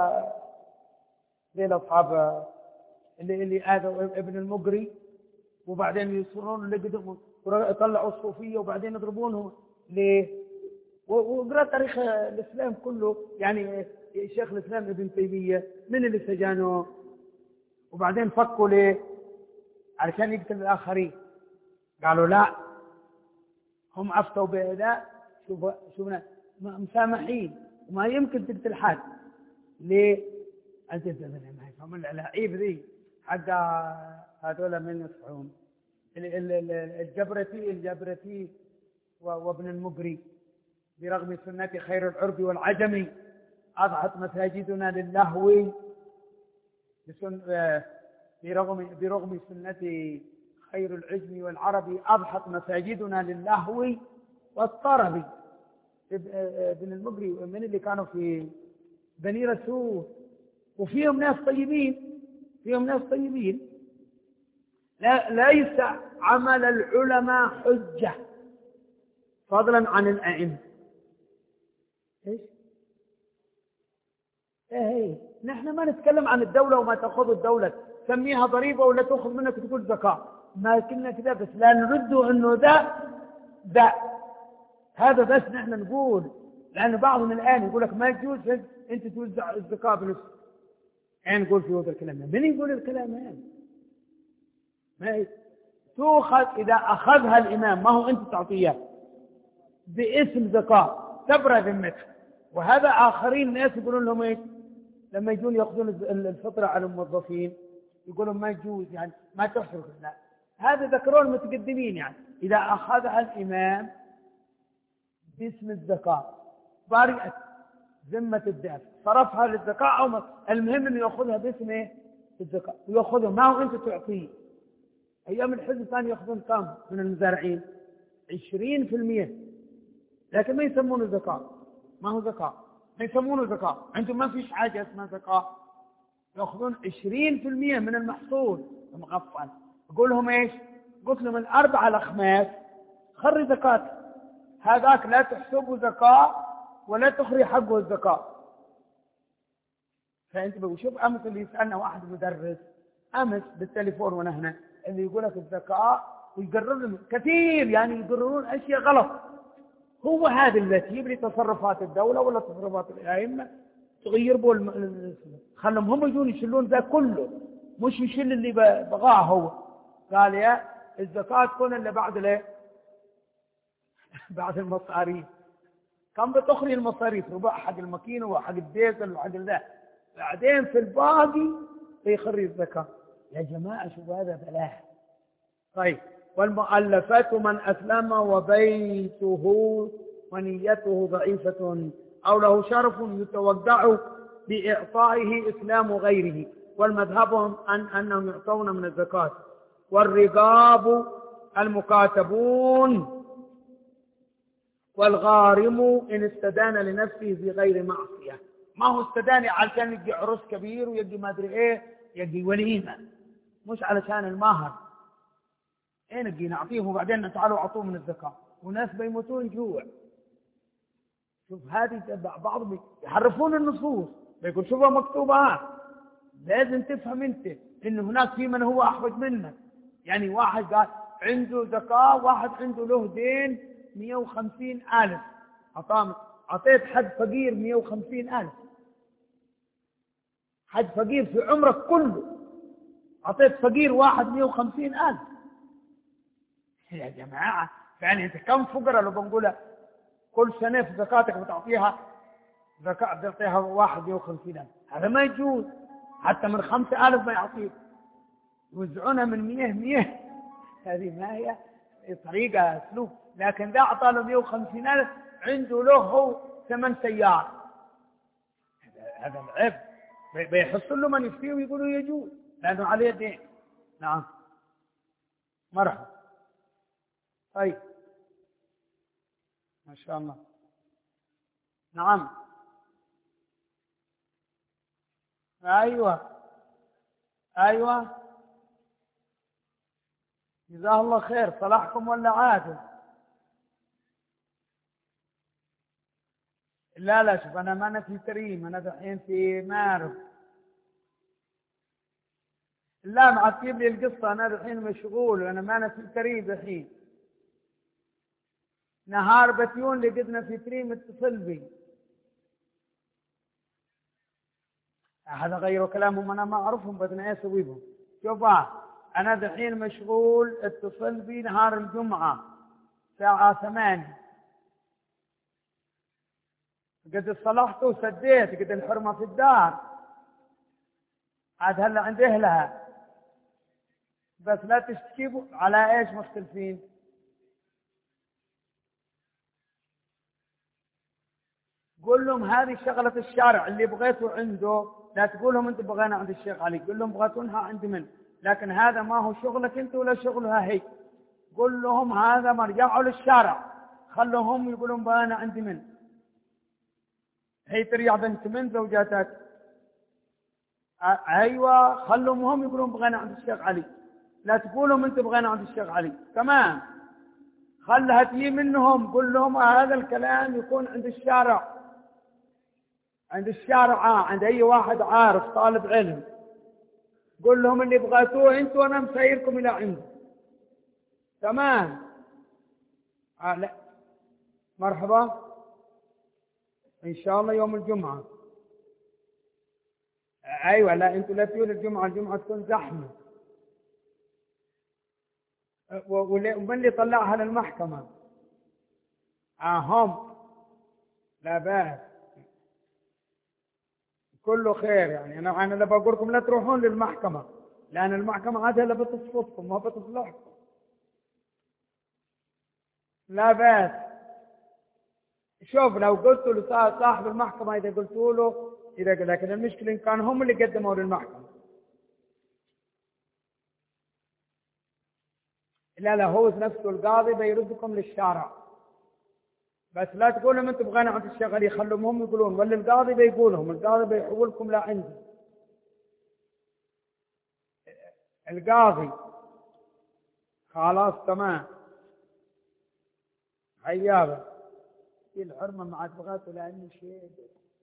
زي الأصحاب اللي اللي آذوا ابن المقري وبعدين يصرون اللي قدموا ويطلعوا الصوفية وبعدين يضربونهم ليه؟ وقرأ تاريخ الإسلام كله، يعني شيخ الإسلام ابن تيمية من اللي سجانوه وبعدين فكوا ليه؟ علشان يقتل الآخرين. قالوا لا، هم أفتوا بهذا، شوف شوفنا مسامحين وما يمكن تقتل حد. ليه؟ أنت ما يفهم العيب ذي حق هذول من يصحون الجبرتي الجبرتي وابن المقري برغم سنة خير العرب والعجم أضحت مساجدنا للهو برغم برغم سنة خير العجم والعرب أضحت مساجدنا للهو والطرب. ابن المقري من اللي كانوا في بني رسول، وفيهم ناس طيبين، فيهم ناس طيبين. لا ليس عمل العلماء حجة فضلا عن الأئمة. ايش؟ ايه نحن ما نتكلم عن الدولة وما تأخذ الدولة، سميها ضريبة ولا تأخذ منك تقول زكاة، ما كنا كذا، بس لا نرده انه ده ده هذا بس نحن نقول. لأن بعضهم الآن يقول لك ما يجوز أنت توزع الزكاة بنفسك. يعني نقول في هذا الكلام، من يقول الكلام هذا؟ ما تؤخذ إذا أخذها الإمام، ما هو أنت تعطيها باسم زكاة تبرى ذمتك. وهذا آخرين ناس يقولون لهم إيش لما يجون يأخذون الفطرة على الموظفين، يقولون ما يجوز، يعني ما تحصل. لا، هذا ذكرون المتقدمين، يعني إذا أخذها الإمام باسم الزكاة برئت ذمة الدافع، صرفها للزكاة أو المهم أنه يأخذها باسم إيه؟ الزكاة، ويأخذها ما هو أنت تعطيه. أيام الحزب كانوا يأخذون كم من المزارعين؟ عشرين في المية، لكن ما يسمونه زكاة، ما هو زكاة، ما يسمونه زكاة. عندهم ما فيش حاجة اسمها زكاة، يأخذون عشرين في المية من المحصول المغفل. أقول لهم إيش؟ قلت لهم الأربعة الأخماس خري زكاة، هذاك لا تحسبه زكاة ولا تخري حقه الزكاة. فأنت بشوف أمس اللي يسألنا واحد مدرس أمس بالتليفون ونحن اللي يقول لك الزكاة ويقررون كثير، يعني يقررون أشياء غلط. هو هذا اللي تجيب لي تصرفات الدولة ولا تصرفات الأئمة تغير بول الم... خلهم هم يجون يشلون ذا كله، مش يشيل اللي بغاه هو. قال يا الزكاة تكون اللي بعد ليه بعد المصاريف. كم بتخرج المصاريف، ربع حق الماكينه وحق الديزل وحق ذا، بعدين في الباقي بيخرج الزكاه. يا جماعه شوف هذا بلاها. طيب والمؤلفات من اسلم وبيته ونيته ضعيفه او له شرف يتودع باعطائه اسلام غيره، والمذهب أن أنهم يعطون من الزكاة. والرقاب المكاتبون، والغارم إن استدان لنفسه في غير معصية. ما هو استدان علشان يجي عرس كبير ويجي ما أدري إيه، يجي وليمة، مش علشان المهر. إيه نجي نعطيه وبعدين تعالوا أعطوه من الزكاة وناس بيموتون جوع. شوف هذه بعض يحرفون النصوص، بيقول شوفها مكتوبة. لازم تفهم انت ان هناك في من هو احوج منك. يعني واحد قال عنده زكاة، واحد عنده له دين مئة وخمسين ألف، أعطيت حد فقير مئة وخمسين ألف، حد فقير في عمرك كله أعطيت فقير واحد مئة وخمسين ألف. يا جماعة يعني انت كم فقراء لو بنقول كل سنة في زكاتك بتعطيها زكاة بتعطيها واحد مئة وخمسين ألف؟ هذا ما يجوز. حتى من خمسة ألف ما يعطيك، يوزعونها من مئة مئة. هذه ما هي طريقة أسلوب. لكن ذا أعطى له مئة وخمسين ألف عنده له هو ثمان سيارات، هذا العيب. بيحصل له من يفتيه ويقولوا يجوز لأنه عليه دين. نعم مرحبا. طيب ما شاء الله. نعم أيوة أيوة جزاه الله خير. صلاحكم ولا عادل؟ لا لا شوف أنا ما أنا في تريم، أنا دحين في مارب. لا معطيب لي القصة، أنا دحين مشغول وأنا ما أنا في تريم دحين. نهار بتيون لقدنا في تريم اتصل بي. هذا غير كلامهم، أنا ما أعرفهم بدنا إيه أسوي بهم. شوف أنا دحين مشغول، اتصل بي نهار الجمعة الساعة ثمانية، قد صلحت وسديت، قد الحرمة في الدار، عاد هلا عند أهلها. بس لا تشتكي على إيش مختلفين. قول لهم هذه شغلة الشارع، اللي بغيته عنده لا تقول لهم أنت بغينا عند الشيخ علي، قول لهم بغيتونها عند من، لكن هذا ما هو شغلك أنت ولا شغلها هي. قول لهم هذا مرجعوا للشارع، خلوهم يقولون بغينا عند من. هي ترجع بنت من زوجاتك؟ أيوة خلوهم هم يقولون بغينا عند الشيخ علي، لا تقولهم أنت بغينا عند الشيخ علي. تمام، خلها تجي منهم. قل لهم هذا الكلام يكون عند الشارع، عند الشارع، عند أي واحد عارف طالب علم. قل لهم اللي بغيتوه أنت وأنا مسيركم إلى عنده. تمام. آه لا مرحبا إن شاء الله يوم الجمعة. آه أيوة لا أنتوا لا تقولوا الجمعة، الجمعة تكون زحمة. آه ومن اللي طلعها للمحكمة؟ آه هم. لا بأس، كله خير. يعني أنا أنا بقول لكم لا تروحون للمحكمة، لأن المحكمة عادها لا بتصفطكم ما بتصلحكم. لا بأس. شوف لو قلت له صاحب المحكمة، إذا قلت له إذا، لكن المشكلة إن كان هم اللي قدموا للمحكمة. لا لا هو نفسه القاضي بيردكم للشارع. بس لا تقول لهم أنتم بغينا عند الشغل، يخلوهم هم يقولون، ولا القاضي بيقولهم، القاضي بيحولكم لا عندي. القاضي خلاص تمام. عيابة في الحرمة مع بغاته لأنه شيء،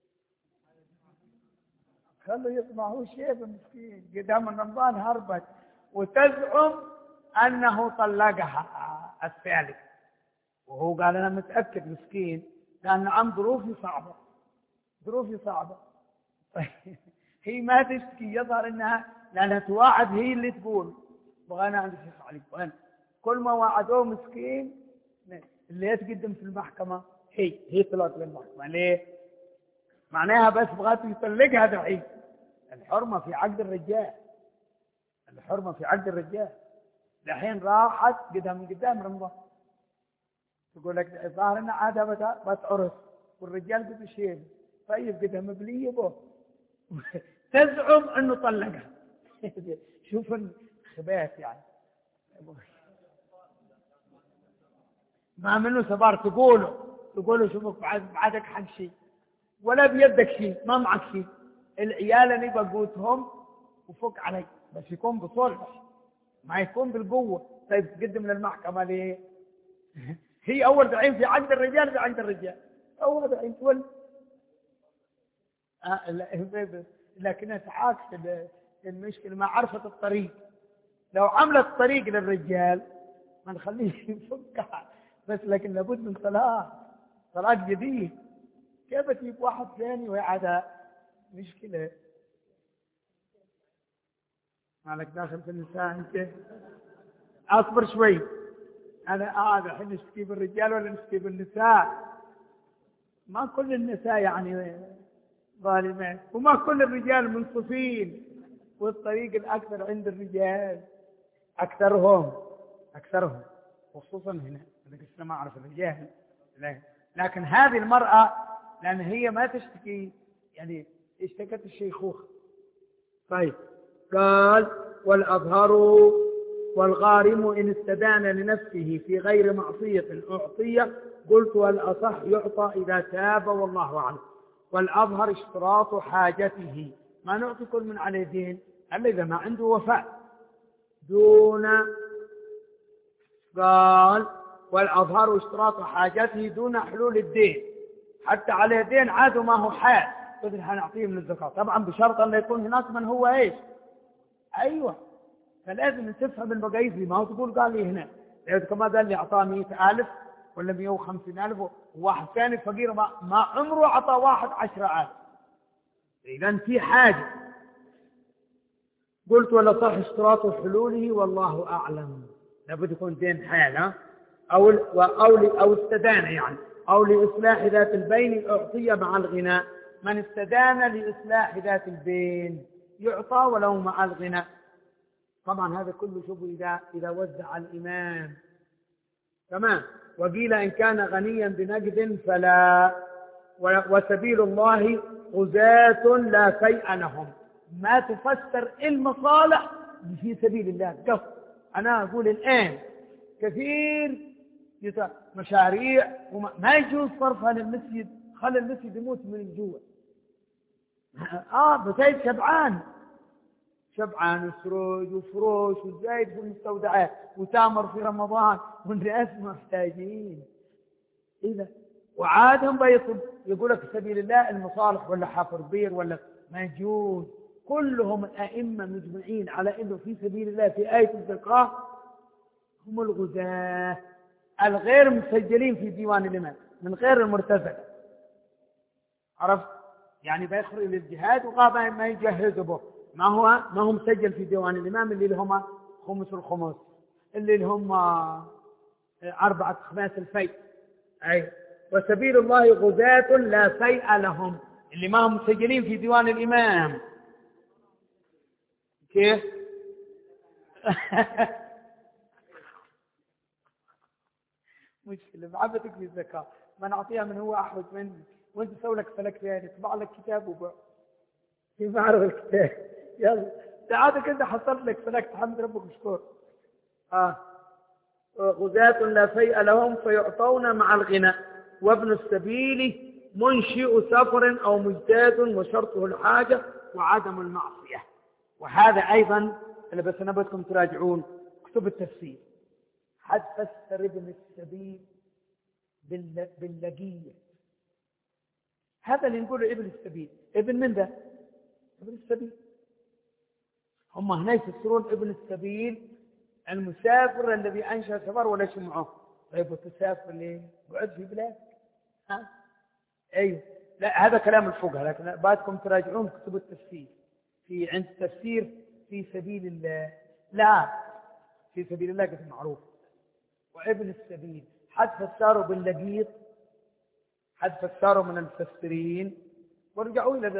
خلوا يسمعوا شيء مسكين قدام رمضان هربت وتزعم أنه طلقها الثالث، وهو قال أنا متأكد مسكين لأن عم ظروفي صعبة، ظروفي صعبة. هي ما تشتكي، يظهر أنها لأنها توعد، هي اللي تقول بغانا عند الشيخ علي. كل ما وعدوه مسكين اللي يتقدم في المحكمة هي هي طلعت للمحكمة. ليه؟ معناها بس بغات يطلقها دحين. الحرمة في عقد الرجال، الحرمة في عقد الرجال. دحين راحت قدها من قدام رمضان تقول لك الظاهر ان عادها بتعرس والرجال بده شيء. طيب قدها مبليه به تزعم انه طلقها. شوف الخباث يعني. ما منه سبار تقوله تقوله شوفك بعدك حق شيء ولا بيدك شيء، ما معك شيء. العيال اللي بقوتهم وفك علي بس يكون بصلح، ما يكون بالقوة. طيب تقدم للمحكمة ليه؟ هي أول دعين في عقد الرجال في عقد الرجال أول دعين تقول آه لكنها تعاكس المشكلة ما عرفت الطريق. لو عملت طريق للرجال ما نخليه يفكها، بس لكن لابد من صلاة صلاة جديد. كيف تجيب واحد ثاني ويعاد مشكلة؟ مالك داخل في النساء انت؟ اصبر شوي. انا قاعد الحين نشتكي بالرجال ولا نشتكي بالنساء؟ ما كل النساء يعني ظالمات وما كل الرجال منصفين، والطريق الاكثر عند الرجال اكثرهم اكثرهم وخصوصا هنا. انا لسه ما اعرف الرجال، لكن هذه المرأة لان هي ما تشتكي يعني اشتكت الشيخوخة. طيب قال والأظهر والغارم إن استدان لنفسه في غير معصية أعطية. قلت والأصح يعطى إذا تاب والله أعلم. والأظهر اشتراط حاجته، ما نعطي كل من عليه دين إلا إذا ما عنده وفاء دون. قال والأظهر اشتراط حاجته دون حلول الدين، حتى عليه دين عاد ما هو حال قدر حنعطيه من الزكاة، طبعا بشرط أن يكون هناك من هو إيش. أيوة، فلازم تفهم المقاييس. ما هو تقول قال لي هنا لو كما قال لي أعطاه مئة ألف ولا مئة وخمسين ألف وواحد ثاني فقير ما, ما عمره أعطى واحد عشرة ألف، إذا في حاجة. قلت ولا صح اشتراط حلوله والله أعلم. لابد يكون دين حال أو أو أو استدان يعني أو لإصلاح ذات البين أعطي مع الغناء. من استدان لإصلاح ذات البين يعطى ولو مع الغناء. طبعا هذا كله شوفوا إذا إذا وزع الإمام تمام. وقيل إن كان غنيا بنقد فلا. وسبيل الله غزاة لا فيء لهم. ما تفسر المصالح في سبيل الله قصد. أنا أقول الآن كثير مشاريع وما ما يجوز صرفها للمسجد، خلي المسجد يموت من الجوع. آه بسيد شبعان شبعان وسروج وفروش وزايد في المستودعات وتامر في رمضان والناس محتاجين. إذا وعادهم بيطلب يقول لك سبيل الله المصالح ولا حفر بير ولا ما يجوز. كلهم الأئمة مجمعين على أنه في سبيل الله في آية الزكاة هم الغزاة الغير مسجلين في ديوان الإمام من غير المرتزقة. عرفت يعني بيخرج للجهاد وغابا ما يجهزوا به، ما هو ما هو مسجل في ديوان الإمام اللي هم خمس الخمس اللي هم أربعة خماس الفيء. أي وسبيل الله غزاة لا فيء لهم اللي ما هم مسجلين في ديوان الإمام. كيف؟ مشكلة بعبتك في الزكاة ما نعطيها من هو أحوج منك وانت تسوي لك فلك ثاني تطبع لك كتاب وبع. كيف أعرف الكتاب؟ يلا ساعتك انت حصلت لك فلك تحمد ربك مشكور. آه. غزاة لا فيء لهم فيعطون مع الغنى. وابن السبيل منشئ سفر أو مجتاز وشرطه الحاجة وعدم المعصية. وهذا أيضا اللي بس أنا بدكم تراجعون كتب التفسير. حد فسر ابن السبيل باللقية. هذا اللي نقوله ابن السبيل. ابن من ذا؟ ابن السبيل. هم هنا يفسرون ابن السبيل المسافر الذي أنشأ سفر ولا شمعه. طيب وتسافر ليه؟ بعد في بلاد. ها؟ أيوه. لا هذا كلام الفقهاء لكن بعدكم تراجعون كتب التفسير. في عند التفسير في سبيل الله لا في سبيل الله كتب معروف. وابن السبيل حد فسره باللقيط حد فسره من المفسرين وارجعوا إلى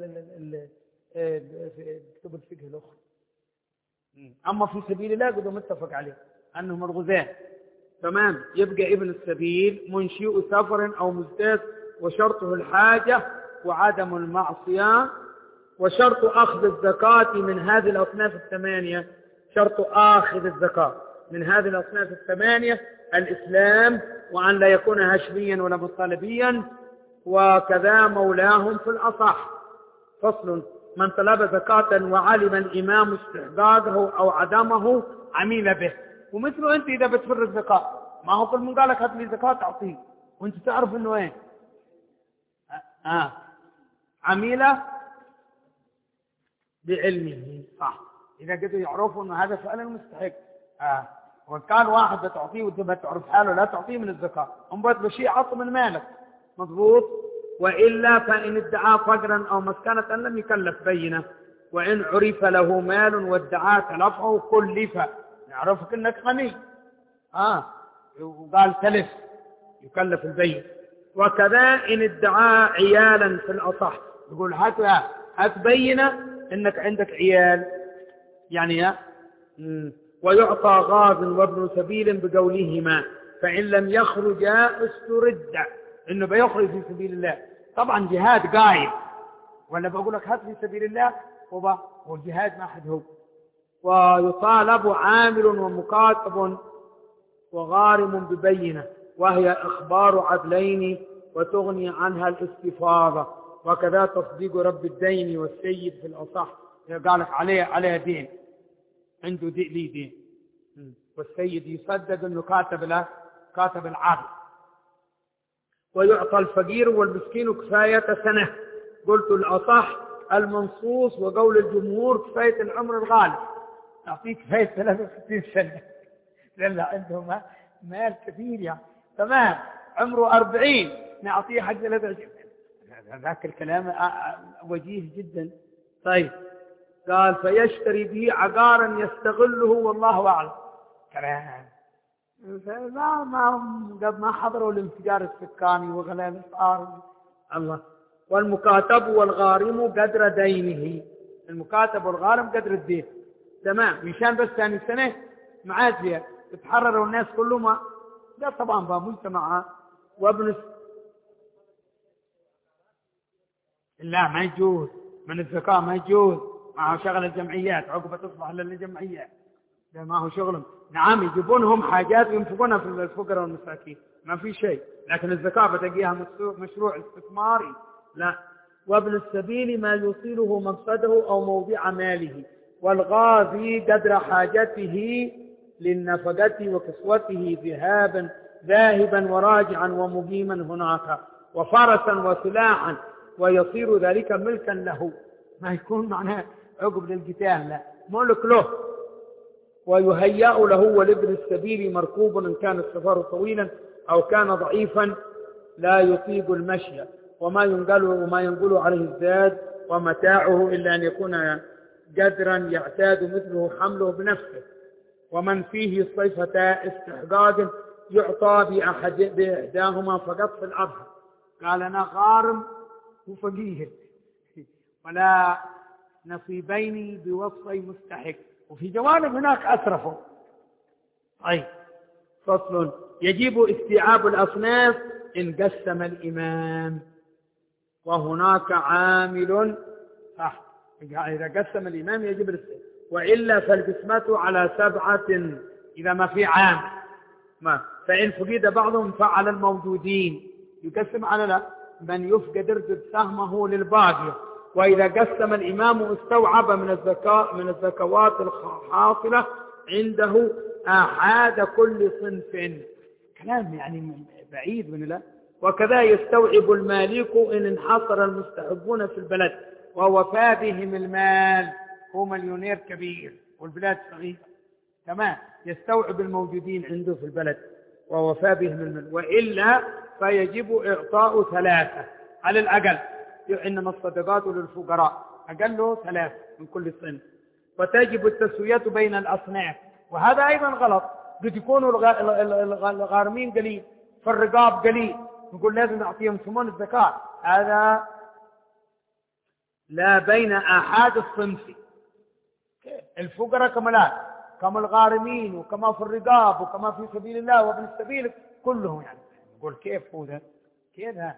كتب الفقه الأخرى. أما في سبيل الله قد متفق عليه أنهم الغزاة. تمام. يبقى ابن السبيل منشئ سفر أو مجتاز وشرطه الحاجة وعدم المعصية، وشرط أخذ الزكاة من هذه الأصناف الثمانية، شرط أخذ الزكاة من هذه الأصناف الثمانية الإسلام، وأن لا يكون هشميا ولا مطالبيا، وكذا مولاهم في الأصح. فصل: من طلب زكاة وعلم الإمام استحقاقه أو عدمه عمل به. ومثله أنت إذا بتفر الزكاة، ما هو كل من قال لك هات لي زكاة تعطيه وأنت تعرف إنه إيه آه. عمل بعلمه، صح. إذا قدروا يعرفوا إنه هذا فعلا مستحق آه. وكان واحد بتعطيه وأنت بتعرف حاله لا تعطيه من الزكاة، هم بشيء عطوا من مالك، مضبوط. وإلا فإن ادعى فقرا أو مسكنة لم يكلف بينه، وإن عرف له مال وادعى تلفه كلف، يعرفك إنك غني آه. وقال تلف يكلف البين. وكذا إن ادعى عيالا في الأصح، يقول هات هات بينه إنك عندك عيال يعني ها. ويعطى غاز وابن سبيل بقولهما، فإن لم يخرج استرد، إنه بيخرج في سبيل الله. طبعا جهاد قايد، ولا بقول لك هات في سبيل الله وبا والجهاد ما حد هو. ويطالب عامل ومكاتب وغارم ببينة، وهي إخبار عدلين وتغني عنها الاستفاضة. وكذا تصديق رب الدين والسيد في الأصح، قال لك عليه عليه دين، عنده دي لي دين، والسيد يصدق انه كاتب له كاتب العدل. ويعطى الفقير والمسكين كفاية سنة. قلت الأصح المنصوص وقول الجمهور كفاية العمر الغالب، نعطيك كفاية ثلاثة وستين سنة لأن عندهم مال كثير يعني. تمام. عمره أربعين نعطيه حق ثلاثة وعشرين. ذاك الكلام وجيه جدا. طيب. قال فيشتري به عقارا يستغله والله أعلم. كلام ما ما قد ما حضروا الانفجار السكاني وغلاء الأسعار. الله. والمكاتب والغارم قدر دينه، المكاتب والغارم قدر الدين. تمام. مشان بس ثاني سنة معاد فيها تتحرروا الناس كلهم، ما ده طبعا بمجتمع. وابن لا ما يجوز من الزكاة، ما يجوز معه شغل الجمعيات، عقبة تصبح للجمعيات، ده ما هو شغلهم. نعم يجيبونهم حاجات ينفقونها في الفقراء والمساكين، ما في شيء، لكن الزكاة بتجيها مشروع استثماري لا. وابن السبيل ما يوصله مقصده أو موضع ماله، والغازي قدر حاجته للنفقة وكسوته ذهابا ذاهبا وراجعا ومقيما هناك، وفرسا وسلاحا، ويصير ذلك ملكا له، ما يكون معناه عقب للقتال لا، ملك له. ويهيأ له ولابن السبيل مركوب إن كان السفر طويلا أو كان ضعيفا لا يطيق المشي، وما ينقل وما ينقل عليه الزاد ومتاعه إلا أن يكون قدرا يعتاد مثله حمله بنفسه. ومن فيه صفة استحقاق يعطى بأحد بإحداهما فقط في الأظهر. قال أنا غارم وفقير ولا نصيبين بوصفي مستحق، وفي جوانب هناك أسرفوا. طيب. فصل: يجب استيعاب الأصناف إن قسم الإمام، وهناك عامل صح، إذا قسم الإمام يجب الاستيعاب، وإلا فالقسمة على سبعة إذا ما في عام ما، فإن فقد بعضهم فعلى الموجودين يقسم على لا من يفقد يردد سهمه للباقي. وإذا قسم الإمام استوعب من الزكاة من الزكوات الحاصلة عنده أحاد كل صنف. كلام يعني بعيد من لا. وكذا يستوعب المالك إن انحصر المستحقون في البلد ووفى بهم المال، هو مليونير كبير والبلاد صغيرة، تمام، يستوعب الموجودين عنده في البلد ووفى بهم المال. وإلا فيجب إعطاء ثلاثة على الأقل، إنما الصدقات للفقراء أقله ثلاثة من كل صنف. وتجب التسوية بين الأصناف، وهذا أيضا غلط. قد يكونوا الغارمين قليل، فالرقاب قليل، نقول لازم نعطيهم ثمن الزكاة، هذا لا بين آحاد الصنف. الفقراء كما لا كما الغارمين وكما في الرقاب وكما في سبيل الله وابن السبيل كلهم، يعني نقول كيف هو ده كذا؟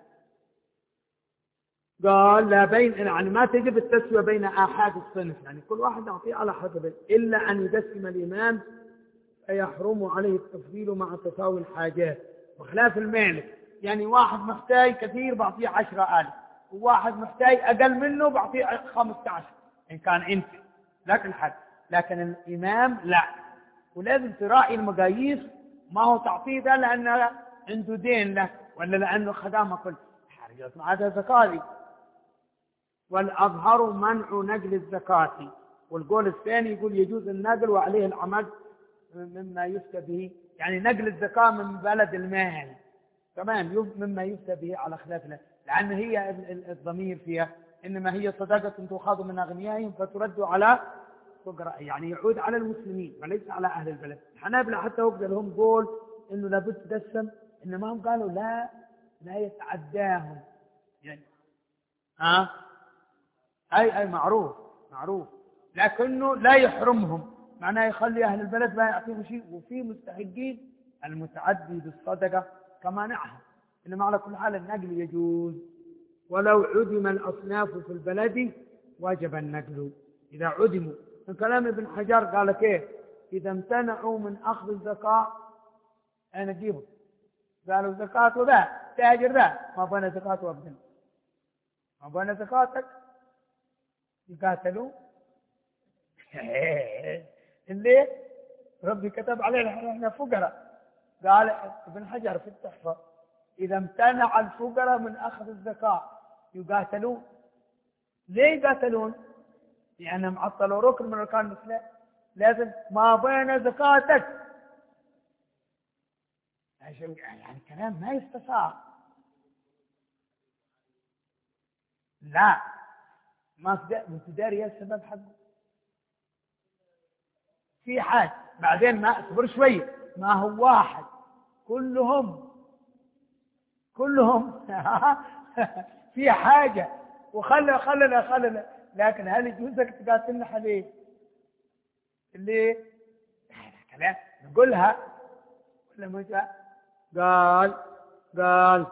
قال لا بين، يعني ما تجب التسوية بين آحاد الصنف، يعني كل واحد يعطيه على حسبه، إلا أن يقسم الإمام فيحرم عليه التفضيل مع تساوي الحاجات، وخلاف المالك، يعني واحد محتاج كثير بعطيه عشرة آلاف، وواحد محتاج أقل منه بعطيه خمسة عشر إن كان أنت لكن حد، لكن الإمام لا، ولازم تراعي المقاييس، ما هو تعطيه ده لأنه عنده دين له ولا لأنه خدامه كل حاجة مع هذا زكاة. والأظهر منع نقل الزكاة، والقول الثاني يقول يجوز النقل وعليه العمل مما يفتى به، يعني نقل الزكاة من بلد المال تمام مما يفتى به على خلافنا، لأن هي الضمير فيها إنما هي صدقة تؤخذ من أغنيائهم فترد على فقراء، يعني يعود على المسلمين وليس على أهل البلد. الحنابلة حتى وقت لهم قول إنه لابد تقسم، إنما هم قالوا لا لا يتعداهم، يعني ها آه؟ أي أي معروف معروف، لكنه لا يحرمهم، معناه يخلي أهل البلد ما يعطيهم شيء، وفي مستحقين المتعدي بالصدقة كما نعهم، إنما على كل حال النقل يجوز. ولو عدم الأصناف في البلد وجب النقل إذا عدموا. من كلام ابن حجر قال كيف؟ إذا امتنعوا من أخذ الزكاة أنا أجيبهم، قالوا زكاة وذا تاجر ذا ما بنى زكاة وابدل ما بنى زكاتك يقاتلوا اللي ربي كتب علينا احنا فقراء. قال ابن حجر في التحفة إذا امتنع الفقراء من أخذ الزكاة يقاتلون. ليه يقاتلون؟ لأنهم عطلوا ركن من أركان الإسلام، لازم ما بين زكاتك، يعني كلام ما يستساغ. لا ما تداري السبب حقه في حاجة، بعدين ما اصبر شوي، ما هو واحد كلهم كلهم في حاجة وخلنا خلنا خلنا، لكن هل يجوزك تقاتلنا حليه؟ اللي كلام نقولها ولا ما جاء؟ قال قال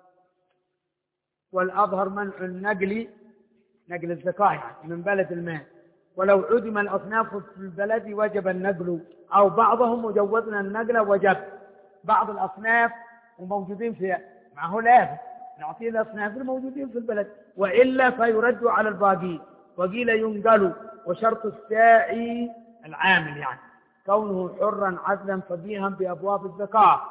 والأظهر منع النقل نقل الزكاة يعني من بلد المال، ولو عدم الأصناف في البلد وجب النقل، أو بعضهم وجوزنا النقل وجب بعض الأصناف وموجودين فيها، معه لازم نعطيه الأصناف الموجودين في البلد، وإلا فيرد على الباقي. وقيل ينقل، وشرط الساعي العامل يعني كونه حرا عدلا فبيها بأبواب الزكاة،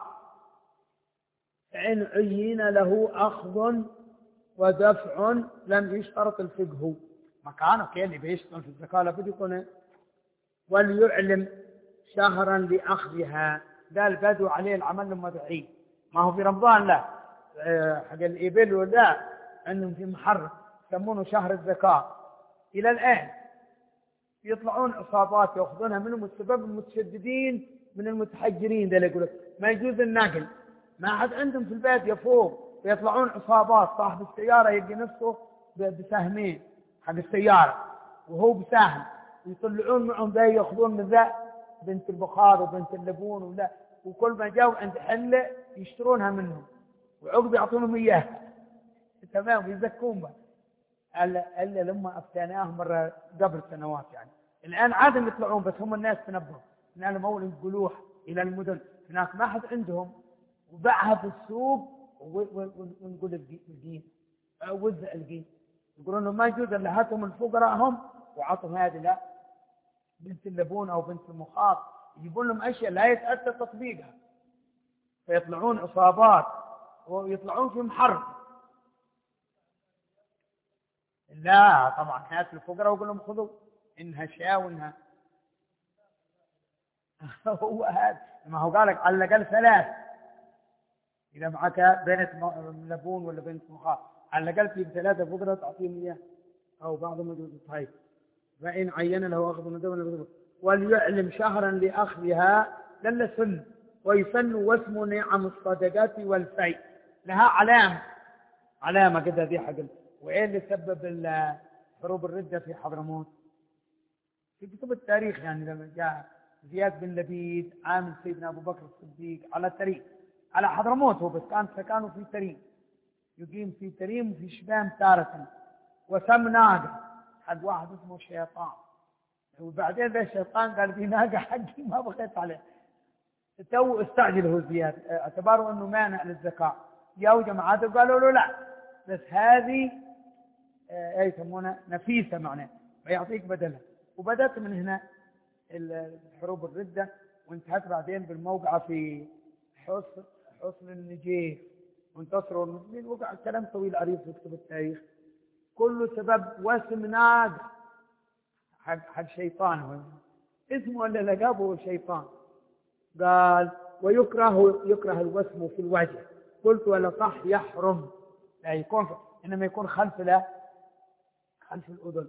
إن عين له أخذ ودفع لم يشترط الفقه، مكانه كي اللي بيشتغل في الزكاة لابد يكون. وليعلم شهرا لأخذها، ده البدو عليه العمل المدعي، ما هو في رمضان لا حق الإبل ولا عندهم في محرم يسمونه شهر الزكاة، إلى الآن يطلعون عصابات يأخذونها منهم، السبب المتشددين من المتحجرين ده اللي يقول ما يجوز النقل، ما حد عندهم في البيت يفوق ويطلعون عصابات، صاحب السيارة يلقي نفسه بسهمين حق السيارة وهو بسهم، ويطلعون معهم ذا يأخذون من ذا بنت البخار وبنت اللبون ولا، وكل ما جاوا عند حلة يشترونها منهم وعقب يعطونهم إياها تمام يزكون بها. إلا إلا لما أفتناهم مرة قبل سنوات، يعني الآن عادهم يطلعون بس هم الناس تنبهوا لأنهم أول ينقلوها إلى المدن، هناك ما حد عندهم وباعها في السوق ونقول الدين وزع الدين، يقولون ما يجوز إلا هاتهم الفقراء هم وعطهم هذه لا بنت اللبون أو بنت المخاط، يجيبون لهم أشياء لا يتأتى تطبيقها فيطلعون عصابات ويطلعون في محرم. لا طبعا هات الفقراء وقول لهم خذوا إنها شاء وإنها هو هذا، ما هو قالك على الأقل ثلاث، إذا معك بنت لبون ولا بنت مخاط على الأقل في ثلاثة فقراء تعطيهم إياه أو بعضهم يجوز الصحيح، فإن عين له أخذ من دون. وليعلم شهرا لأخذها للا سن، ويسن واسم نعم الصدقات والفيء، لها علامة علامة كده دي حق. وإيه اللي سبب حروب الردة في حضرموت؟ في كتب التاريخ، يعني لما جاء زياد بن لبيد عامل سيدنا أبو بكر الصديق على تريم، على حضرموت هو، بس كان سكانه في تريم، يقيم في تريم وفي شبام تارة، وسم ناقة حق واحد اسمه شيطان. وبعدين ذا الشيطان قال دي ناقة حقي ما بغيت عليه. تو استعجل هو زياد، اعتبروا انه مانع للزكاة، جاءوا جماعاته قالوا له لا، بس هذه ايه يسمونها نفيسة معناه، فيعطيك بدلها. وبدأت من هنا الحروب الردة، وانتهت بعدين بالموقعة في حصن حصن النجيف، وانتصروا المسلمين. وقع كلام طويل عريض في كتب التاريخ، كله سبب وسم ناقة حق حق شيطان، هو اسمه اللي لقبه شيطان. قال ويكره يكره الوسم في الوجه، قلت ولا صح يحرم، لا يكون انما يكون خلف لا خلف الاذن.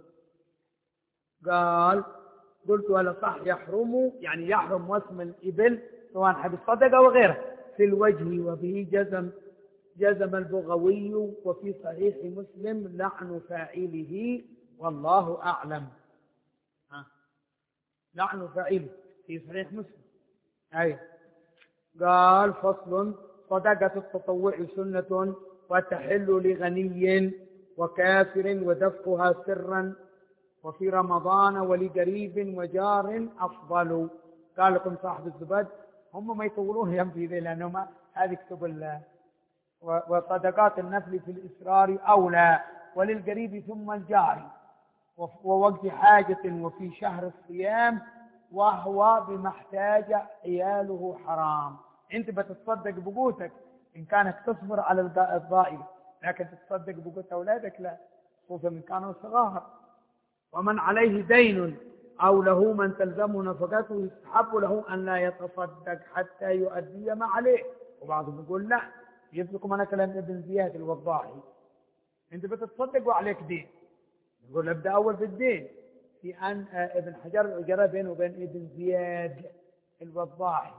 قال قلت ولا صح يحرم، يعني يحرم وسم الابل سواء حب الصدقه وغيره في الوجه. وبه جزم جزم البغوي، وفي صحيح مسلم لعن فاعله والله اعلم. ها. لعن فاعله في صحيح مسلم. أي. قال فصل صدقة التطوع سنة وتحل لغني وكافر ودفقها سرا وفي رمضان ولقريب وجار أفضل. قال لكم صاحب الزبد هم ما يطولون ينفي ذي، لأنهم هذه كتب وصدقات النفل في الإسرار أولى وللقريب ثم الجار ووقت حاجة وفي شهر الصيام وهو بما احتاج عياله حرام. انت بتتصدق بقوتك ان كانت تصبر على الضائع، لكن تتصدق بقوت اولادك لا، خصوصا من كانوا صغار. ومن عليه دين او له من تلزمه نفقته يستحب له ان لا يتصدق حتى يؤدي ما عليه. وبعضهم يقول لا، يسبقكم انا كلام ابن زياد الوضاحي، انت بتتصدق وعليك دين، يقول ابدا اول بالدين. في أن ابن حجر جرى بينه وبين ابن زياد الوضاحي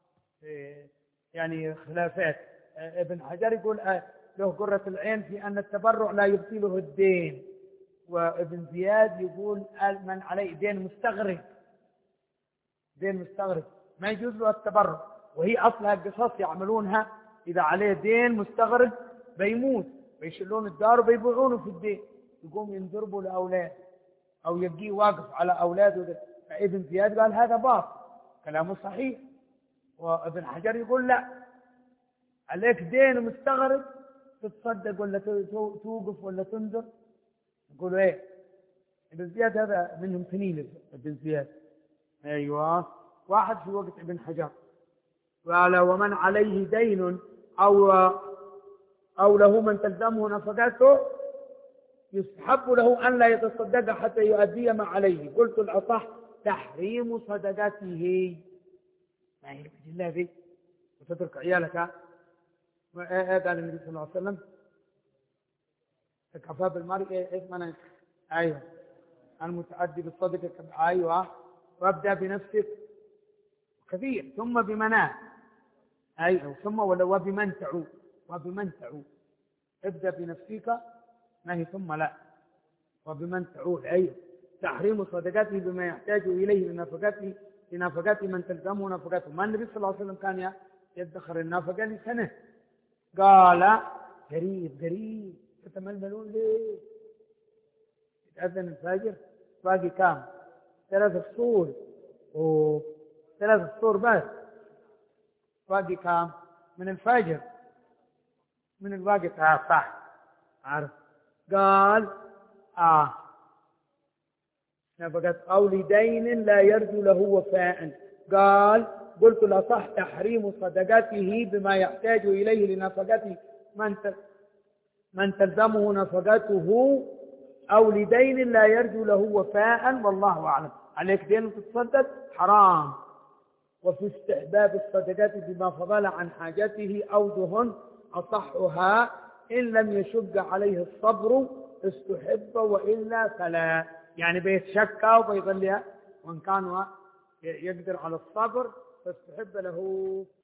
يعني خلافات. ابن حجر يقول له قرة العين في أن التبرع لا يبطله الدين، وابن زياد يقول من عليه دين مستغرق، دين مستغرق ما يجوز له التبرع. وهي أصلها قصص يعملونها، إذا عليه دين مستغرق بيموت بيشلون الدار وبيبيعونه في الدين، يقوم ينضربوا لأولاد أو يبقيه واقف على أولاده. فابن زياد قال هذا باطل، كلامه صحيح. وابن حجر يقول لا، عليك دين مستغرق تتصدق ولا توقف ولا تنذر. يقولوا ايه؟ ابن زياد هذا منهم تنين. ابن زياد ايوه واحد في وقت ابن حجر. قال ومن عليه دين أو أو له من تلزمه نفقته يستحب له أن لا يتصدق حتى يؤدي ما عليه. قلت الأصح تحريم صدقته، ما هي بالله ذي وتترك عيالك. قال النبي صلى الله عليه وسلم كفى بالمرء إثما أيوه المتعدي بالصدقة أيوه وابدأ بنفسك كثير ثم بمناه أيوه ثم ولا وبمن تعود وبمن تعود ابدأ بنفسك ما هي ثم لا وبمن تعود. أيوه تحريم صدقته بما يحتاج إليه لنفقته لنفقته من تلزمه نفقته. ما النبي صلى الله عليه وسلم كان يدخر النفقة لسنة. قال قريب قريب تتململون ليه؟ يتأذن الفجر باقي كام؟ ثلاث فصول ثلاث فصول بس، باقي كام؟ من الفجر من الواقع آه صح عارف. قال آه نفقت أو لدين لا يرجو له وفاء. قال قلت الأصح تحريم صدقته بما يحتاج إليه لنفقته من من تلزمه نفقته أو لدين لا يرجو له وفاء والله أعلم. عليك دين تتصدق حرام. وفي استحباب الصدقات بما فضل عن حاجته أوجه أصحها إن لم يشق عليه الصبر استحب وإلا فلا. يعني بيتشكى وبيظلها وإن كان يقدر على الصبر فاستحب له